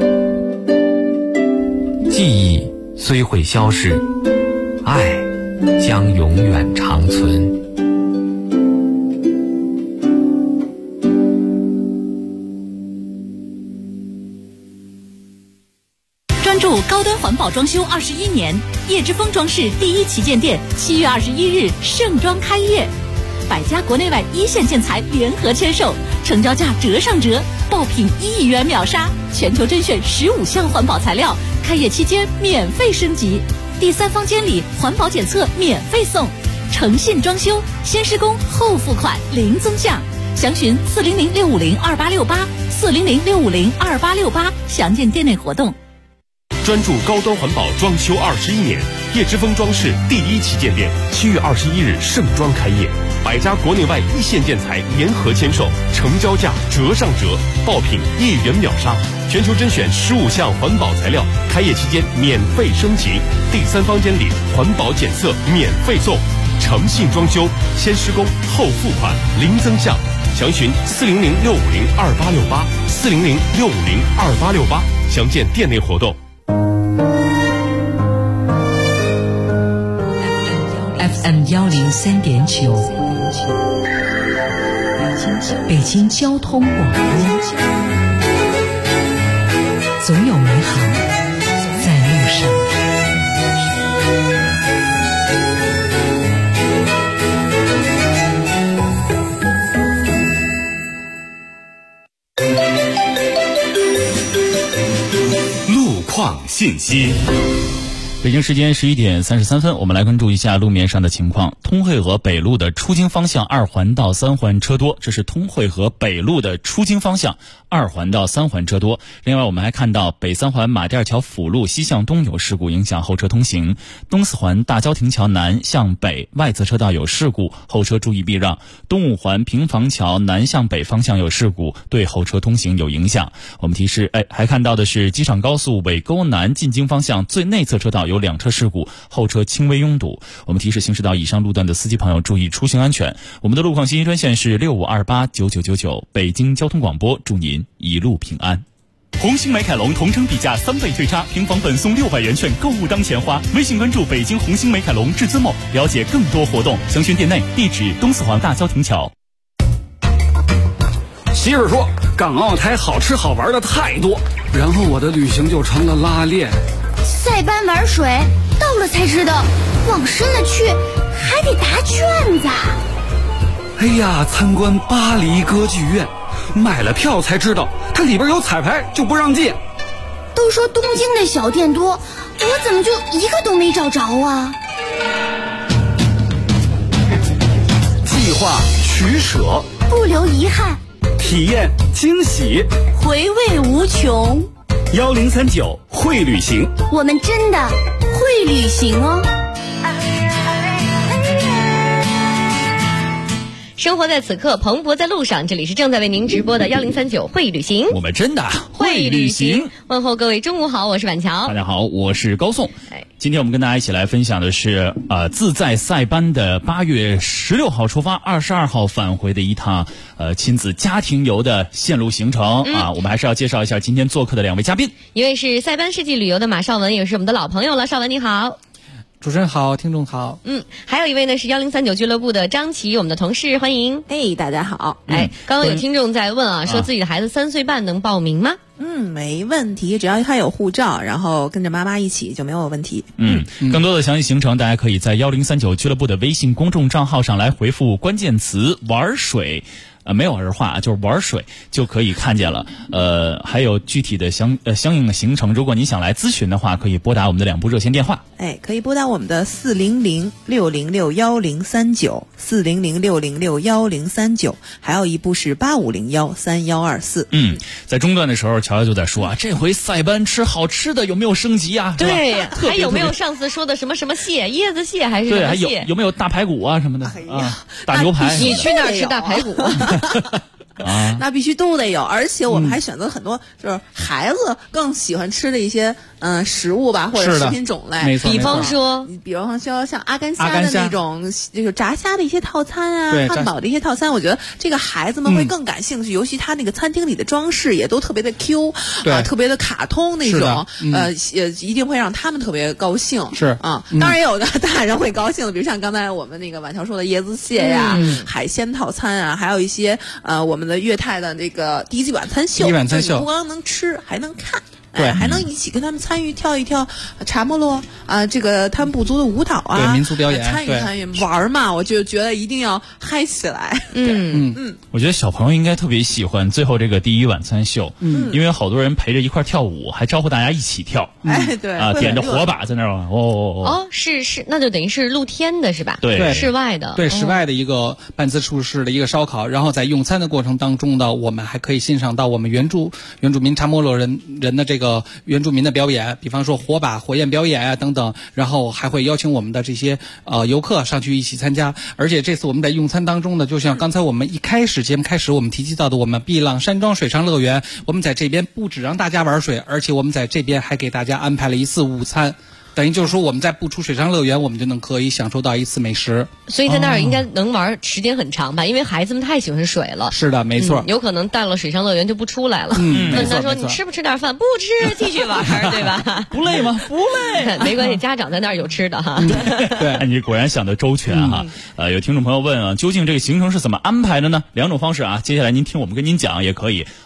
记忆虽会消逝，爱将永远长存。 专注高端环保装修21年，叶之峰装饰第一旗舰店7月21日盛装开业，100家国内外一线建材联合签售，成交价折上折，爆品1亿元秒杀，全球甄选15项环保材料，开业期间免费升级，第3方监理环保检测免费送，诚信装修，先施工后付款零增项，详询400-650-2868，400-650-2868，详见店内活动。 专注高端环保装修21年，叶之峰装饰第一旗舰店7月21日盛装开业，100家国内外一线建材联合签售，成交价折上折，爆品1亿元秒杀，全球甄选15项环保材料，开业期间免费升级，第3方监理环保检测免费送，诚信装修，先施工后付款零增项，详询400-650-2868，400-650-2868，详见店内活动。 FM 103.9，北京交通广播，总有美好山。 路况信息。 北京时间11点33分，我们来关注一下路面上的情况。通惠河北路的出京方向2环到3环车多，这是通惠河北路的出京方向2环到3环车多。另外，我们还看到北3环马甸桥辅路西向东有事故，影响后车通行；东4环大郊亭桥南向北外侧车道有事故，后车注意避让；东5环平房桥南向北方向有事故，对后车通行有影响。我们提示，还看到的是机场高速尾沟南进京方向最内侧车道有2车事故，后车轻微拥堵。我们提示行驶到以上路段的司机朋友注意出行安全。我们的路况信息专线是65289999，北京交通广播，祝您一路平安。 红星美凯龙同城比价3倍退差，平房本送600元券，购物当钱花。微信关注北京红星美凯龙至尊某，了解更多活动。详询店内，地址东4环大郊亭桥。 媳妇说港澳台好吃好玩的太多，然后我的旅行就成了拉练。 塞班玩水，到了才知道，往深了去还得答卷子。 哎呀，参观巴黎歌剧院，买了票才知道它里边有彩排，就不让进。 都说东京的小店多，我怎么就一个都没找着啊？ 计划取舍， 不留遗憾， 体验惊喜， 回味无穷。 1039会旅行， 我们真的会旅行哦。 生活在此刻，蓬勃在路上。这里是正在为您直播的1039会旅行， 我们真的会旅行。 问候各位中午好，我是板桥。 大家好，我是高颂。今天我们跟大家一起来分享的是自在塞班的8月16号出发，22号返回的一趟亲子家庭游的线路行程啊。我们还是要介绍一下今天做客的2位嘉宾， 一位是塞班世纪旅游的马绍文，也是我们的老朋友了。绍文你好。 主持人好，听众好。 还有一位呢是1039俱乐部的张琪，我们的同事，欢迎。 大家好。 刚刚有听众在问啊，说自己的孩子3岁半能报名吗？ 没问题，只要他有护照，然后跟着妈妈一起就没有问题。 更多的详细行程，大家可以在1039俱乐部的微信公众账号上来回复关键词玩水。没有儿化，就是玩水就可以看见了。还有具体的相应的行程，如果您想来咨询的话，可以拨打我们的2部热线电话。 可以拨打我们的400-606-1039，400-606-1039，还有一部是8501-3124。 在中段的时候，乔乔就在说啊，这回塞班吃好吃的有没有升级啊？ 对，还有没有上次说的什么蟹，椰子蟹还是什么蟹？ 还有没有大排骨啊什么的大牛排？ 你去那儿吃大排骨？ 那必须都得有，而且我们还选择很多就是孩子更喜欢吃的一些食物吧，或者食品种类。 比方说像阿甘虾的那种，就是炸虾的一些套餐啊，汉堡的一些套餐，我觉得这个孩子们会更感兴趣，尤其他那个餐厅里的装饰也都特别的 Q 特别的卡通那种，也一定会让他们特别高兴。当然也有的大人会高兴的，比如像刚才我们那个晚上说的椰子蟹呀、海鲜套餐啊，还有一些我们的粤泰的那个第一季晚餐秀，你不光能吃还能看。还能一起跟他们参与跳一跳茶莫洛啊，这个他们部族的舞蹈啊， 对民族表演， 参与玩嘛，我就觉得一定要嗨起来。 我觉得小朋友应该特别喜欢最后这个第一晚餐秀，因为好多人陪着一块跳舞，还招呼大家一起跳。 对啊，点着火把在那儿是，那就等于是露天的是吧？ 对， 室外的， 对，室外的一个半自助式的一个烧烤，然后在用餐的过程当中呢，我们还可以欣赏到我们原住民查莫洛人的这个原住民的表演，比方说火把、火焰表演啊等等，然后还会邀请我们的这些游客上去一起参加。而且这次我们在用餐当中呢，就像刚才我们节目开始我们提及到的，我们碧浪山庄水上乐园，我们在这边不只让大家玩水，而且我们在这边还给大家安排了一次午餐。等于就是说，我们在不出水上乐园，我们就可以享受到一次美食。 所以在那儿应该能玩时间很长吧？因为孩子们太喜欢水了。 是的，没错。 有可能到了水上乐园就不出来了。问他说：“你吃不吃点饭？”不吃，继续玩，对吧？ 不累吗？不累。 没关系，家长在那儿有吃的哈。 对，你果然想得周全哈。有听众朋友问啊，究竟这个行程是怎么安排的呢？2种方式啊，接下来您听我们跟您讲也可以。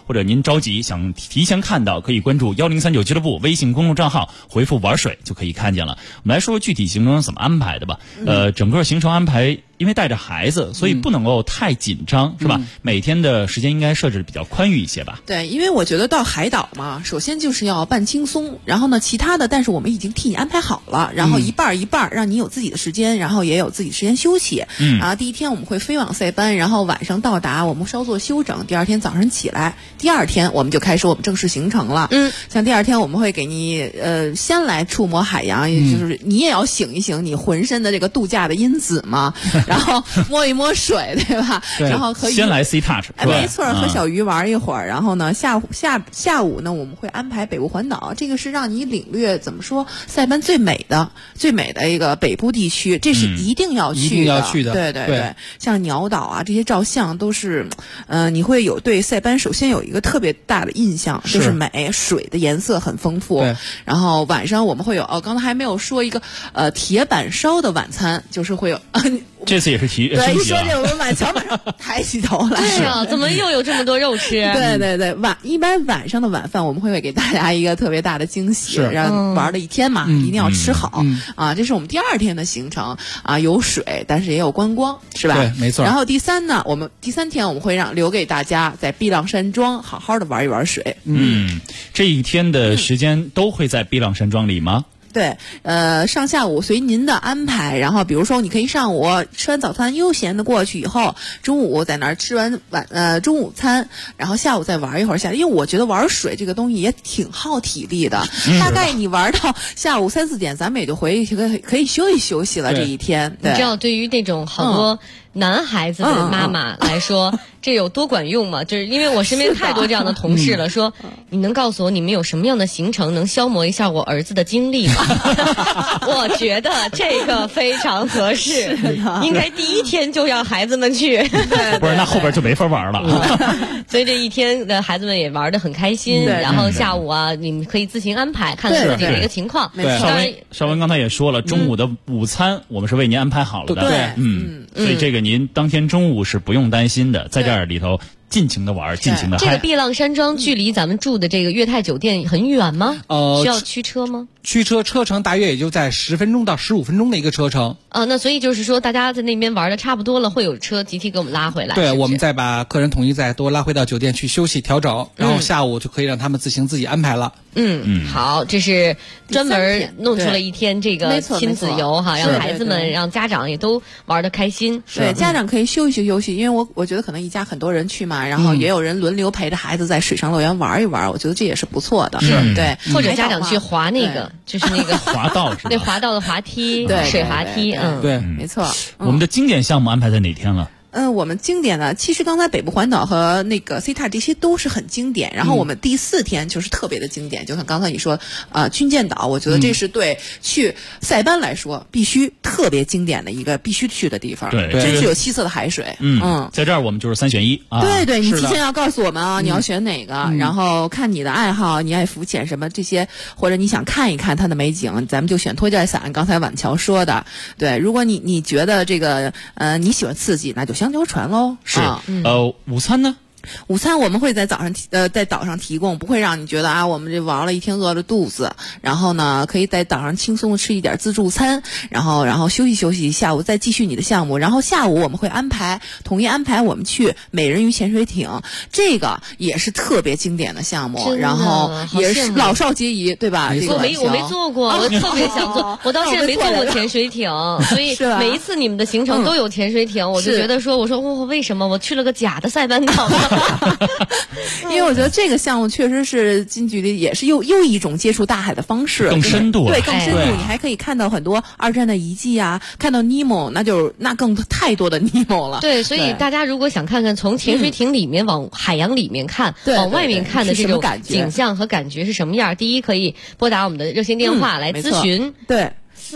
或者您着急想提前看到，可以关注1039俱乐部微信公众账号，回复玩水就可以看见了。我们来说具体行程怎么安排的吧。整个行程安排，因为带着孩子，所以不能够太紧张，是吧？每天的时间应该设置比较宽裕一些吧。 对，因为我觉得到海岛嘛，首先就是要办轻松，然后呢，其他的，但是我们已经替你安排好了，然后一半一半，让你有自己的时间，然后也有自己时间休息。然后第一天我们会飞往塞班，然后晚上到达，我们稍作休整，第二天早上起来，第二天我们就开始我们正式行程了。像第二天我们会给你先来触摸海洋，也就是你也要醒一醒你浑身的这个度假的因子嘛，然后摸一摸水，对吧？ 对， 然后可以先来 C touch， 没错，和小鱼玩一会儿，然后呢，下午呢，我们会安排北部环岛，这个是让你领略怎么说塞班最美的一个北部地区，这是一定要去的， 一定要去的。 对，像鸟岛啊这些照相都是，你会有对塞班首先有一个特别大的印象，就是美，水的颜色很丰富。然后晚上我们会有刚才还没有说一个铁板烧的晚餐，就是会有。 这次也是提对，一说这我们乔马上抬起头来。 对呀，怎么又有这么多肉吃？ 对，一般晚上的晚饭我们会给大家一个特别大的惊喜，让玩了一天嘛，一定要吃好啊。这是我们第二天的行程啊，有水，但是也有观光，是吧？ 对，没错。 然后第三天我们会留给大家在碧浪山庄好好的玩一玩水。 这一天的时间都会在碧浪山庄里吗？ 对，上下午随您的安排，然后比如说你可以上午吃完早餐悠闲的过去以后，中午在那儿吃完中午餐，然后下午再玩一会儿因为我觉得玩水这个东西也挺耗体力的，大概你玩到下午3、4点，咱们也就回去可以休息了这一天。 你知道对于那种好多男孩子的妈妈来说，这有多管用吗？就是因为我身边太多这样的同事了，说你能告诉我你们有什么样的行程能消磨一下我儿子的精力吗？我觉得这个非常合适，应该第一天就让孩子们去。 不是，那后边就没法玩了。 所以这一天的孩子们也玩得很开心，然后下午啊，你们可以自行安排，看自己的一个情况。 对，邵文刚才也说了，中午的午餐我们是为您安排好了的。 对， 所以这个您当天中午是不用担心的，在这儿里头尽情的玩，尽情的嗨。 这个碧浪山庄距离咱们住的这个悦泰酒店很远吗？需要驱车吗？ 驱车车程大约也就在10分钟到15分钟的一个车程。 那所以就是说，大家在那边玩的差不多了，会有车集体给我们拉回来。 对，我们再把客人统一再都拉回到酒店去休息调整，然后下午就可以让他们自己安排了。 好，这是专门弄出了一天这个亲子游哈，让孩子们、让家长也都玩得开心。 对，家长可以休息，因为我觉得可能一家很多人去嘛，然后也有人轮流陪着孩子在水上乐园玩一玩，我觉得这也是不错的。对， 或者家长去滑那个，就是那个滑道， 那滑道的滑梯，水滑梯， 对， 没错。 我们的经典项目安排在哪天了？ 我们经典的，其实刚才北部环岛和那个 C塔这些都是很经典。然后我们第4天就是特别的经典，就像刚才你说，军舰岛，我觉得这是对去塞班来说必须特别经典的一个必须去的地方。 对， 真是有7色的海水。 在这儿我们就是3选1啊。 对，你提前要告诉我们啊，你要选哪个，然后看你的爱好，你爱浮潜什么这些，或者你想看一看它的美景，咱们就选拖拽伞。刚才婉乔说的，对，如果你觉得这个你喜欢刺激，那就香蕉船喽。 是，午餐呢？ 午餐我们会在在岛上提供，不会让你觉得我们这玩了一天饿了肚子，然后呢可以在岛上轻松的吃一点自助餐，然后休息，下午再继续你的项目。然后下午我们会统一安排我们去美人鱼潜水艇，这个也是特别经典的项目，然后也是老少皆宜，对吧？ 我没做过，我特别想做，我到现在没坐过潜水艇，所以每一次你们的行程都有潜水艇，我就觉得说，我说为什么我去了个假的塞班岛呢？ 因为我觉得这个项目确实是近距离，也是又一种接触大海的方式， 更深度了。 对，更深度，你还可以看到很多2战的遗迹啊，看到尼莫，那更太多的尼莫了。 对，所以大家如果想看看从潜水艇里面往海洋里面看，往外面看的这种景象和感觉是什么样，第一可以拨打我们的热线电话来咨询。 对。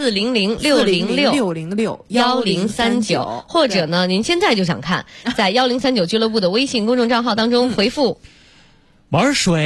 400-606-1039，或者呢，您现在就想看，在1039俱乐部的微信公众账号当中回复玩水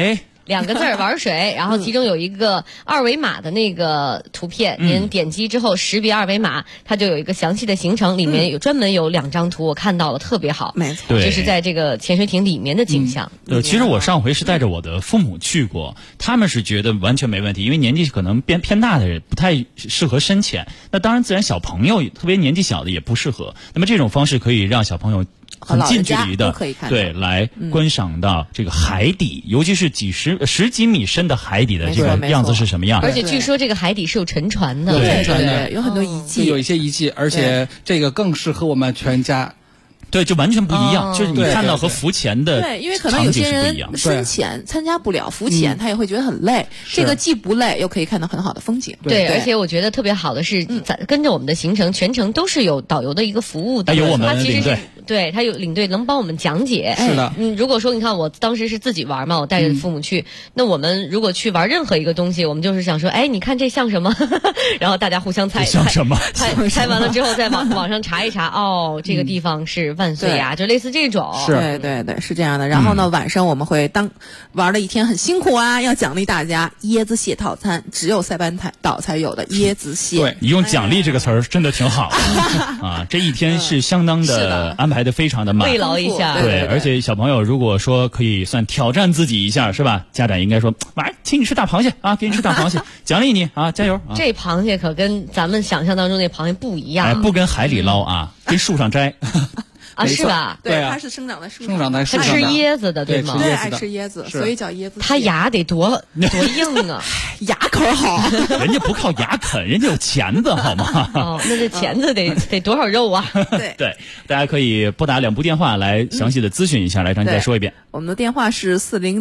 2个字儿玩水，然后其中有一个2维码的那个图片，您点击之后识别2维码，它就有一个详细的行程，里面专门有2张图，我看到了特别好， 没错， 对， 就是在这个潜水艇里面的景象。 其实我上回是带着我的父母去过，他们是觉得完全没问题，因为年纪可能偏大的人不太适合深潜，那当然自然小朋友特别年纪小的也不适合。那么这种方式可以让小朋友很近距离的对来观赏到这个海底，尤其是十几米深的海底的这个样子是什么样的。 而且据说这个海底是有沉船的， 对，有很多遗迹， 有一些遗迹，而且这个更适合我们全家。 对，就完全不一样，就是你看到和浮潜的对，因为可能有些人深潜参加不了浮潜，他也会觉得很累。这个既不累，又可以看到很好的风景。 对，而且我觉得特别好的是，跟着我们的行程，全程都是有导游的一个服务的。 有我们领队， 对，他有领队能帮我们讲解。 是的， 如果说你看我当时是自己玩嘛，我带着父母去，那我们如果去玩任何一个东西，我们就是想说，哎，你看这像什么？然后大家互相猜， 像什么？ 猜完了之后，再网上查一查，哦，这个地方是万岁呀，就类似这种。 对对对，是这样的。然后呢，晚上我们会玩了一天很辛苦啊，要奖励大家椰子蟹套餐，只有塞班岛才有的椰子蟹。 对，你用奖励这个词儿真的挺好的啊！这一天是相当的安排的非常的满， 慰劳一下。 对，而且小朋友如果说可以算挑战自己一下，是吧？家长应该说，晚上请你吃大螃蟹啊，给你吃大螃蟹，奖励你啊，加油！ 这螃蟹可跟咱们想象当中那螃蟹不一样， 不跟海里捞啊，跟树上摘。 啊，是吧？ 对，它是生长在树上， 它吃椰子的，对吗？ 对，爱吃椰子，所以叫椰子。 它牙得多硬啊！ 牙口好， 人家不靠牙啃，人家有钳子，好吗？ 哦，那这钳子得多少肉啊？ 对， 大家可以拨打2部电话来详细的咨询一下。来，张你再说一遍。 我们的电话是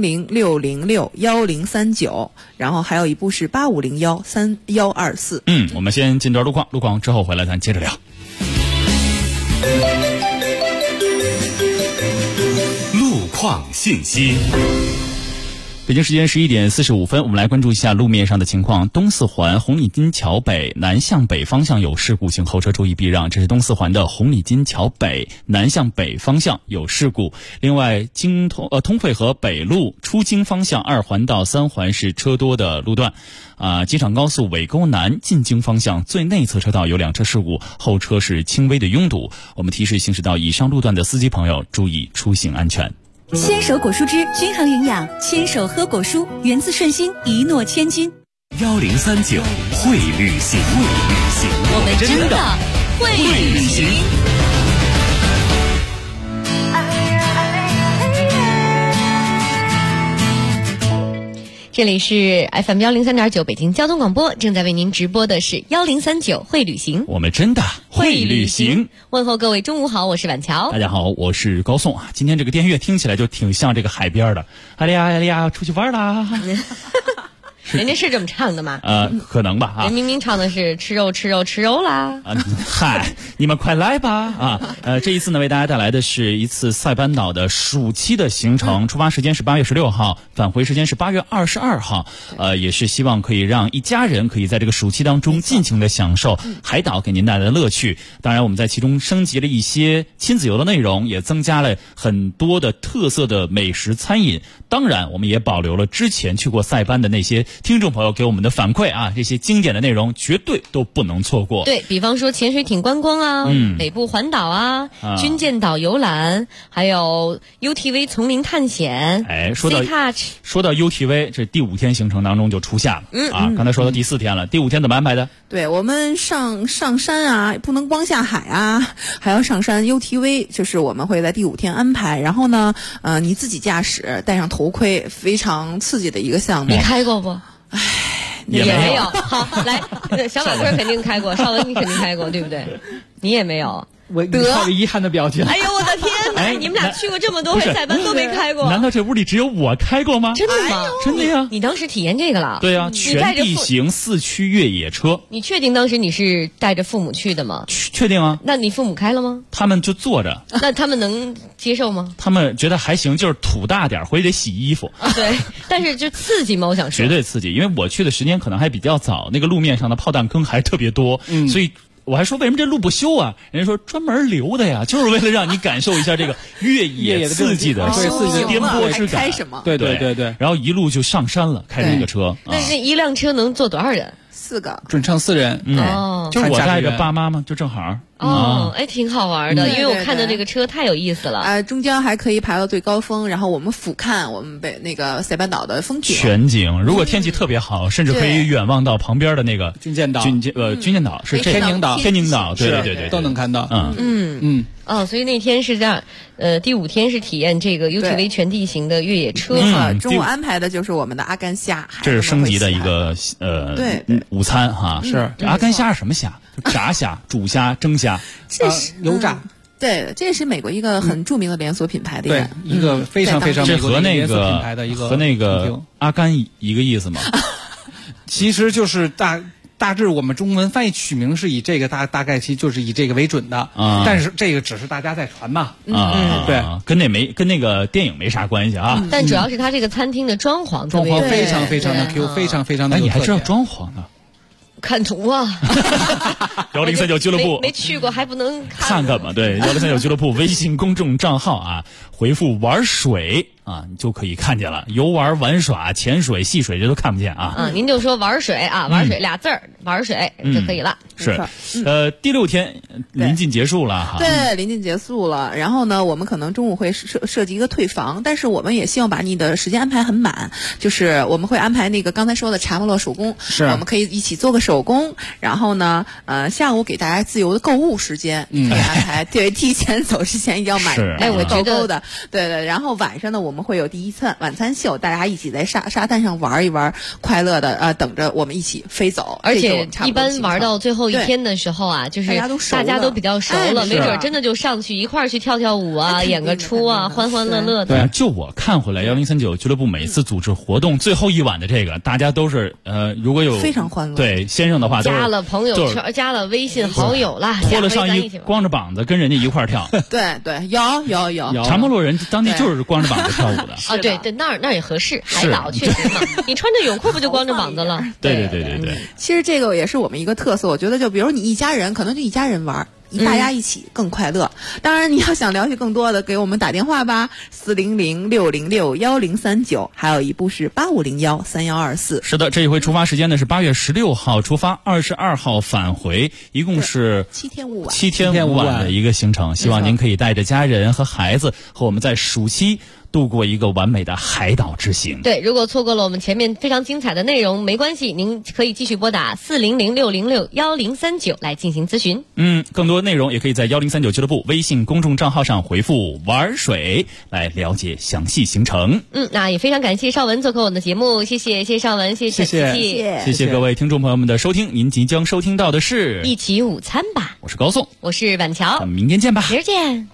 400-606-1039，然后还有一部是8501-3124。 我们先进段路况之后回来咱接着聊。 况信息。 北京时间11点45分，我们来关注一下路面上的情况。东四环红里金桥北南向北方向有事故，请后车注意避让。这是东四环的红里金桥北南向北方向有事故。另外，通惠河北路出京方向2环到3环是车多的路段。机场高速尾沟南进京方向最内侧车道有2车事故，后车是轻微的拥堵。我们提示行驶到以上路段的司机朋友注意出行安全。 牵手果蔬汁均衡营养，牵手喝果蔬，源自顺心，一诺千金。 1039会旅行， 我们真的会旅行。 这里是 FM 103.9北京交通广播，正在为您直播的是1039会旅行， 我们真的会旅行。 问候各位中午好，我是婉乔。 大家好，我是高颂啊。今天这个电乐听起来就挺像这个海边的，哎呀，出去玩啦。 人家是这么唱的吗？ 可能吧啊。 人明明唱的是吃肉啦。 嗨，你们快来吧啊！这一次呢，为大家带来的是一次塞班岛的暑期的行程，出发时间是8月16号，返回时间是8月22号。也是希望可以让一家人可以在这个暑期当中尽情的享受海岛给您带来的乐趣。当然，我们在其中升级了一些亲子游的内容，也增加了很多的特色的美食餐饮。当然，我们也保留了之前去过塞班的那些听众朋友给我们的反馈啊，这些经典的内容绝对都不能错过。 对，比方说潜水艇观光啊，北部环岛啊，军舰岛游览，还有 UTV 丛林探险。 说到 UTV， 这第5天行程当中就出现了。刚才说到第4天了，第5天怎么安排的？ 对，我们上山啊，不能光下海啊，还要上山 UTV， 就是我们会在第5天安排。然后呢，你自己驾驶，戴上头盔，非常刺激的一个项目。 你开过不？ 也没有。好，来，小马哥肯定开过，邵文你肯定开过，对不对？你也没有。 我靠着遗憾的表情。 哎呦我的天哪！你们俩去过这么多回塞班都没开过？ 难道这屋里只有我开过吗？ 真的吗？ 真的呀！ 你当时体验这个了？ 对呀，全地形4驱越野车。 你确定当时你是带着父母去的吗？ 确定啊。 那你父母开了吗？ 他们就坐着。 那他们能接受吗？ 他们觉得还行，就是土大点，回去得洗衣服。 对，但是就刺激吗？我想说， 绝对刺激，因为我去的时间可能还比较早，那个路面上的炮弹坑还特别多，所以我还说为什么这路不修啊？人家说专门留的呀，就是为了让你感受一下这个越野刺激的颠簸之感。 对对对对。 然后一路就上山了，开着那个车。 那一辆车能坐多少人 ？4个， 准乘4人。 就是我带着爸妈嘛，就正好。 挺好玩的，因为我看的这个车太有意思了。 中间还可以排到最高峰，然后我们俯瞰我们那个塞班岛的风景全景。如果天气特别好，甚至可以远望到旁边的那个军舰岛。 军舰岛是天宁岛， 天宁岛，对， 都能看到。 所以那天是这样，第5天是体验这个 UTV 全地形的越野车。 中午安排的就是我们的阿甘虾， 这是升级的一个午餐哈。 是这阿甘虾是什么虾？炸虾、煮虾、蒸虾， 这是油炸。 对，这是美国一个很著名的连锁品牌的对，一个非常非常这和那个品牌的一个和那个阿甘一个意思吗？ 其实就是大致我们中文翻译取名是以这个大概其就是以这个为准的，但是这个只是大家在传嘛，对， 跟那个电影没啥关系啊。 但主要是它这个餐厅的装潢非常非常的 Q， 非常非常的。 你还知道装潢呢？ 看图啊 1039俱乐部没去过还不能看嘛？对，1039俱乐部微信公众账号啊，回复玩水啊，你就可以看见了。游玩、玩耍、潜水、戏水这都看不见啊。 您就说玩水啊，玩水俩字儿，玩水就可以了。 是，第6天临近结束了哈。 对，临近结束了。然后呢，我们可能中午会设计一个退房，但是我们也希望把你的时间安排很满，就是我们会安排那个刚才说的查莫洛手工， 是， 我们可以一起做个手工。然后呢，下午给大家自由的购物时间，你可以安排。对，提前走之前一定要买我觉得的。对。然后晚上呢，我们会有第一餐晚餐秀，大家一起在沙滩上玩一玩，快乐的等着我们一起飞走。 而且一般玩到最后一天的时候啊，就是大家都比较熟了，没准真的就上去一块儿去跳舞啊，演个出啊，欢欢乐乐的。 对，就我看回来1039俱乐部每次组织活动最后一晚的这个，大家都是如果有非常欢乐。 对，先生的话加了朋友圈，加了微信好友啦， 脱了上衣，光着膀子跟人家一块儿跳。 对，有。 查莫洛人当地就是光着膀子跳舞的。 对，那也合适，海岛确实嘛，你穿着泳裤不就光着膀子了？ 对。 其实这个也是我们一个特色，我觉得就比如你一家人，可能就一家人玩。大家一起更快乐。当然，你要想了解更多的，给我们打电话吧，400-606-1039，还有一部是8501-3124。 是的，这一回出发时间呢是8月16号出发，22号返回，一共是 7天5晚 ，7天5晚的一个行程。希望您可以带着家人和孩子，和我们在暑期度过一个完美的海岛之行。 对，如果错过了我们前面非常精彩的内容，没关系，您可以继续拨打400-606-1039来进行咨询。 更多内容也可以在1039俱乐部微信公众账号上回复玩水来了解详细行程。 那也非常感谢邵文做客我们的节目，谢谢邵文，谢谢各位听众朋友们的收听。您即将收听到的是一起午餐吧， 我是高颂， 我是板桥， 咱们明天见吧， 明儿见。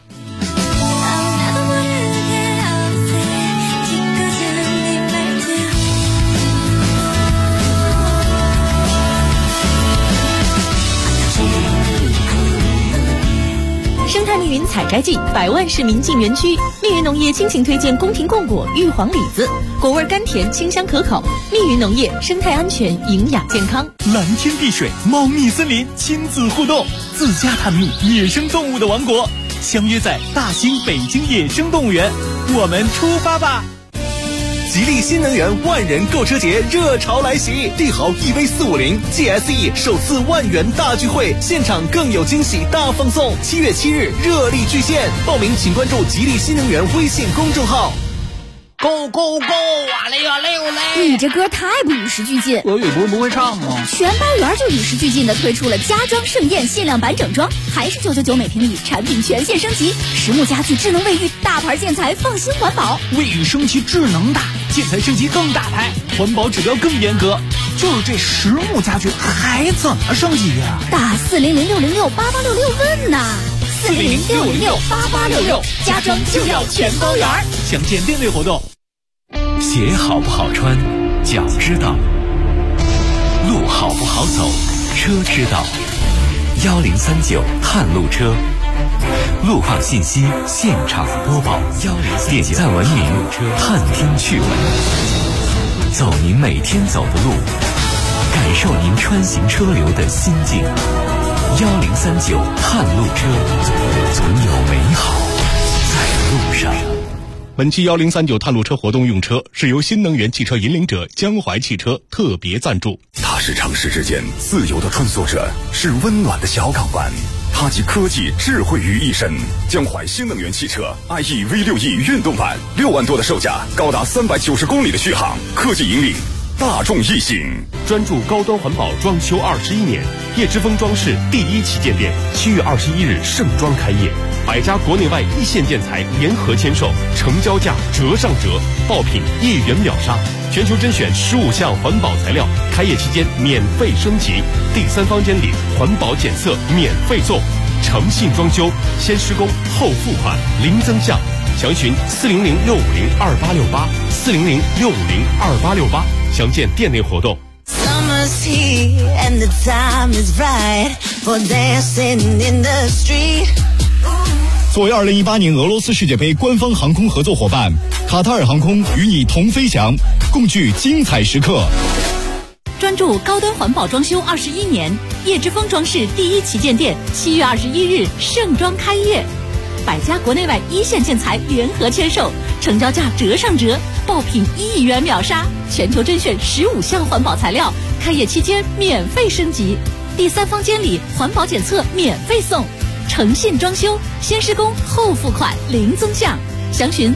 生态密云采摘季，100万市民进园区。密云农业倾情推荐宫廷贡果玉皇李子，果味甘甜，清香可口。密云农业，生态安全，营养健康。 蓝天碧水，茂密森林，亲子互动，自家探秘野生动物的王国，相约在大兴北京野生动物园，我们出发吧！吉利新能源万人购车节热潮来袭，帝豪 EV450 GSE 首次10000元大聚会，现场更有惊喜大放送。7月7日热力巨献，报名请关注吉利新能源微信公众号。 Go go go！ 哇嘞哇嘞哇嘞！ 你这歌太不与时俱进。 俄语不是不会唱吗？ 全班园就与时俱进的推出了家装盛宴限量版整装，还是999每平米，产品全线升级，实木家具、智能卫浴，大牌建材，放心环保。 卫浴升级智能大，建材升级更大牌，环保指标更严格。就是这实木家具还怎么升级呀？ 打400-606-8866问呐！400-606-8866，家装就要全包圆。 详见店内活动。 鞋好不好穿，脚知道；路好不好走，车知道。1039探路车，路况信息现场播报。点赞文明，探听趣闻，走您每天走的路，感受您穿行车流的心境。 1039探路车，总有美好在路上。 本期1039探路车活动用车是由新能源汽车引领者江淮汽车特别赞助。 它是城市之间自由的穿梭者，是温暖的小港湾。它集科技智慧于一身。江淮新能源汽车 IE V6E 运动版，6万多的售价，高达390公里的续航，科技引领大众异性。 专注高端环保装修21年，叶之峰装饰第1旗舰店7月21日盛装开业，100家国内外一线建材联合签售，成交价折上折，爆品1元秒杀，全球甄选15项环保材料，开业期间免费升级，第3方监理，环保检测免费送，诚信装修，先施工后付款，零增项，详询400-650-2868，400-650-2868，详见店内活动。 Summer's here and the time is right for dancing in the street. 作为2018年俄罗斯世界杯官方航空合作伙伴，卡塔尔航空与你同飞翔，共聚精彩时刻。 专注高端环保装修21年，叶之峰装饰第1旗舰店7月21日盛装开业，100家国内外一线建材联合签售，成交价折上折，爆品1元秒杀，全球甄选15项环保材料，开业期间免费升级，第3方监理，环保检测免费送，诚信装修，先施工后付款，零增项，详询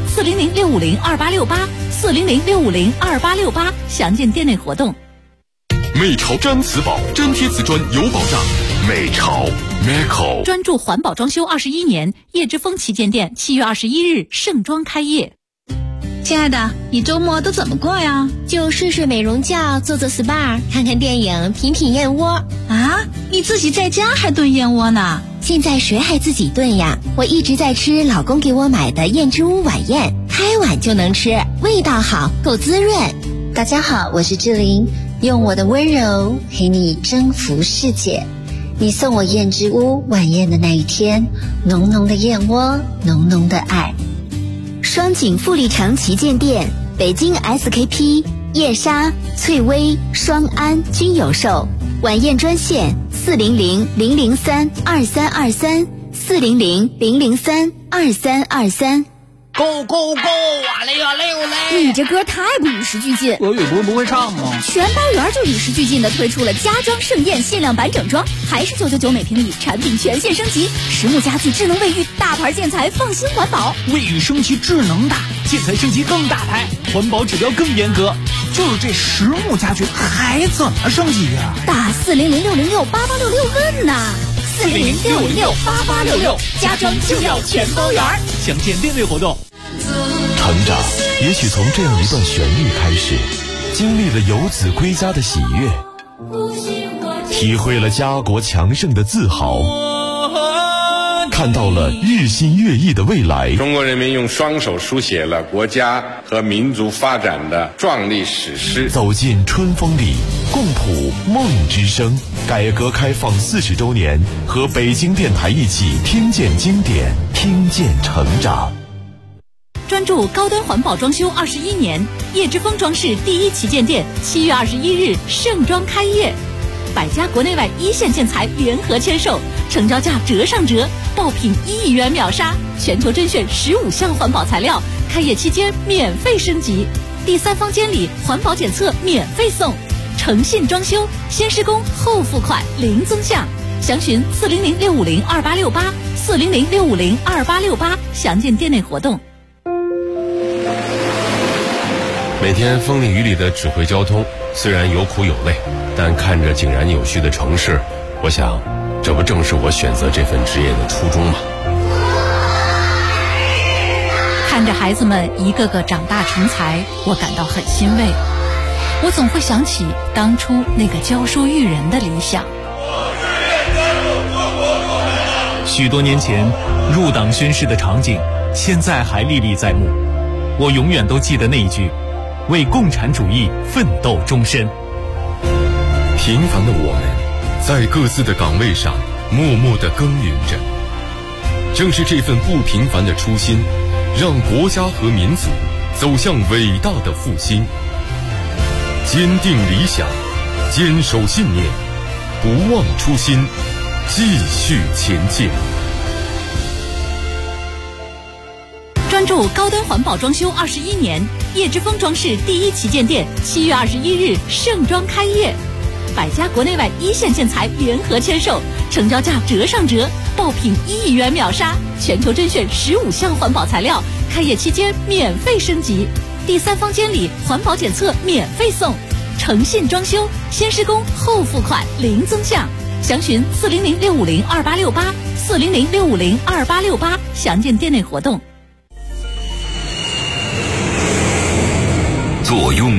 400-650-2868，400-650-2868，详见店内活动。 美潮毡瓷宝，粘贴瓷砖有保障。美潮 Meco 专注环保装修21年，叶之峰旗舰店7月21日盛装开业。 亲爱的，你周末都怎么过呀？ 就睡睡美容觉，做做 SPA， 看看电影，品品燕窝。 啊，你自己在家还炖燕窝呢？ 现在谁还自己炖呀？我一直在吃老公给我买的燕之屋晚宴，开碗就能吃，味道好，够滋润。大家好，我是志玲，用我的温柔陪你征服世界。你送我燕之屋晚宴的那一天，浓浓的燕窝，浓浓的爱。 双井富力城旗舰店，北京 SKP、叶莎、翠微、双安均有售。晚宴专线400-003-2323，400-003-2323。 Go go go！ 哇嘞哇嘞哇嘞！ 你这歌太不与时俱进。 俄语不会唱吗？ 全包圆就与时俱进的推出了家装盛宴限量版整装，还是999每平米，产品全线升级，实木家具、智能卫浴，大牌建材，放心环保。 卫浴升级智能大，建材升级更大牌，环保指标更严格。就是这实木家具还怎么升级呀？ 打400-606-8866问呐！400-606-8866，家装就要全包圆。 详见店内活动。 成长也许从这样一段旋律开始，经历了游子归家的喜悦，体会了家国强盛的自豪，看到了日新月异的未来。 中国人民用双手书写了国家和民族发展的壮丽史诗。 走进春风里，共谱梦之声。改革开放40周年，和北京电台一起听见经典，听见成长。 专注高端环保装修21年，叶之峰装饰第1旗舰店7月21日盛装开业，100家国内外一线建材联合签售，成交价折上折，爆品1元秒杀，全球甄选15项环保材料，开业期间免费升级，第3方监理，环保检测免费送，诚信装修，先施工后付款，零增项，详询400-650-2868，400-650-2868，详见店内活动。 每天风里雨里的指挥交通，虽然有苦有累，但看着井然有序的城市，我想，这不正是我选择这份职业的初衷吗？ 看着孩子们一个个长大成才，我感到很欣慰。我总会想起当初那个教书育人的理想。 许多年前入党宣誓的场景，现在还历历在目。我永远都记得那一句：为共产主义奋斗终身。 平凡的我们，在各自的岗位上默默地耕耘着。正是这份不平凡的初心，让国家和民族走向伟大的复兴。坚定理想，坚守信念，不忘初心， 继续前进。 专注高端环保装修21年，叶之峰装饰第一旗舰店7月21日盛装开业，百家国内外一线建材联合签售，成交价折上折，爆品1亿元秒杀，全球甄选15项环保材料，开业期间免费升级，第3方监理环保检测免费送，诚信装修，先施工后付款零增项，详询400-650-2868，400-650-2868，详见店内活动。 坐拥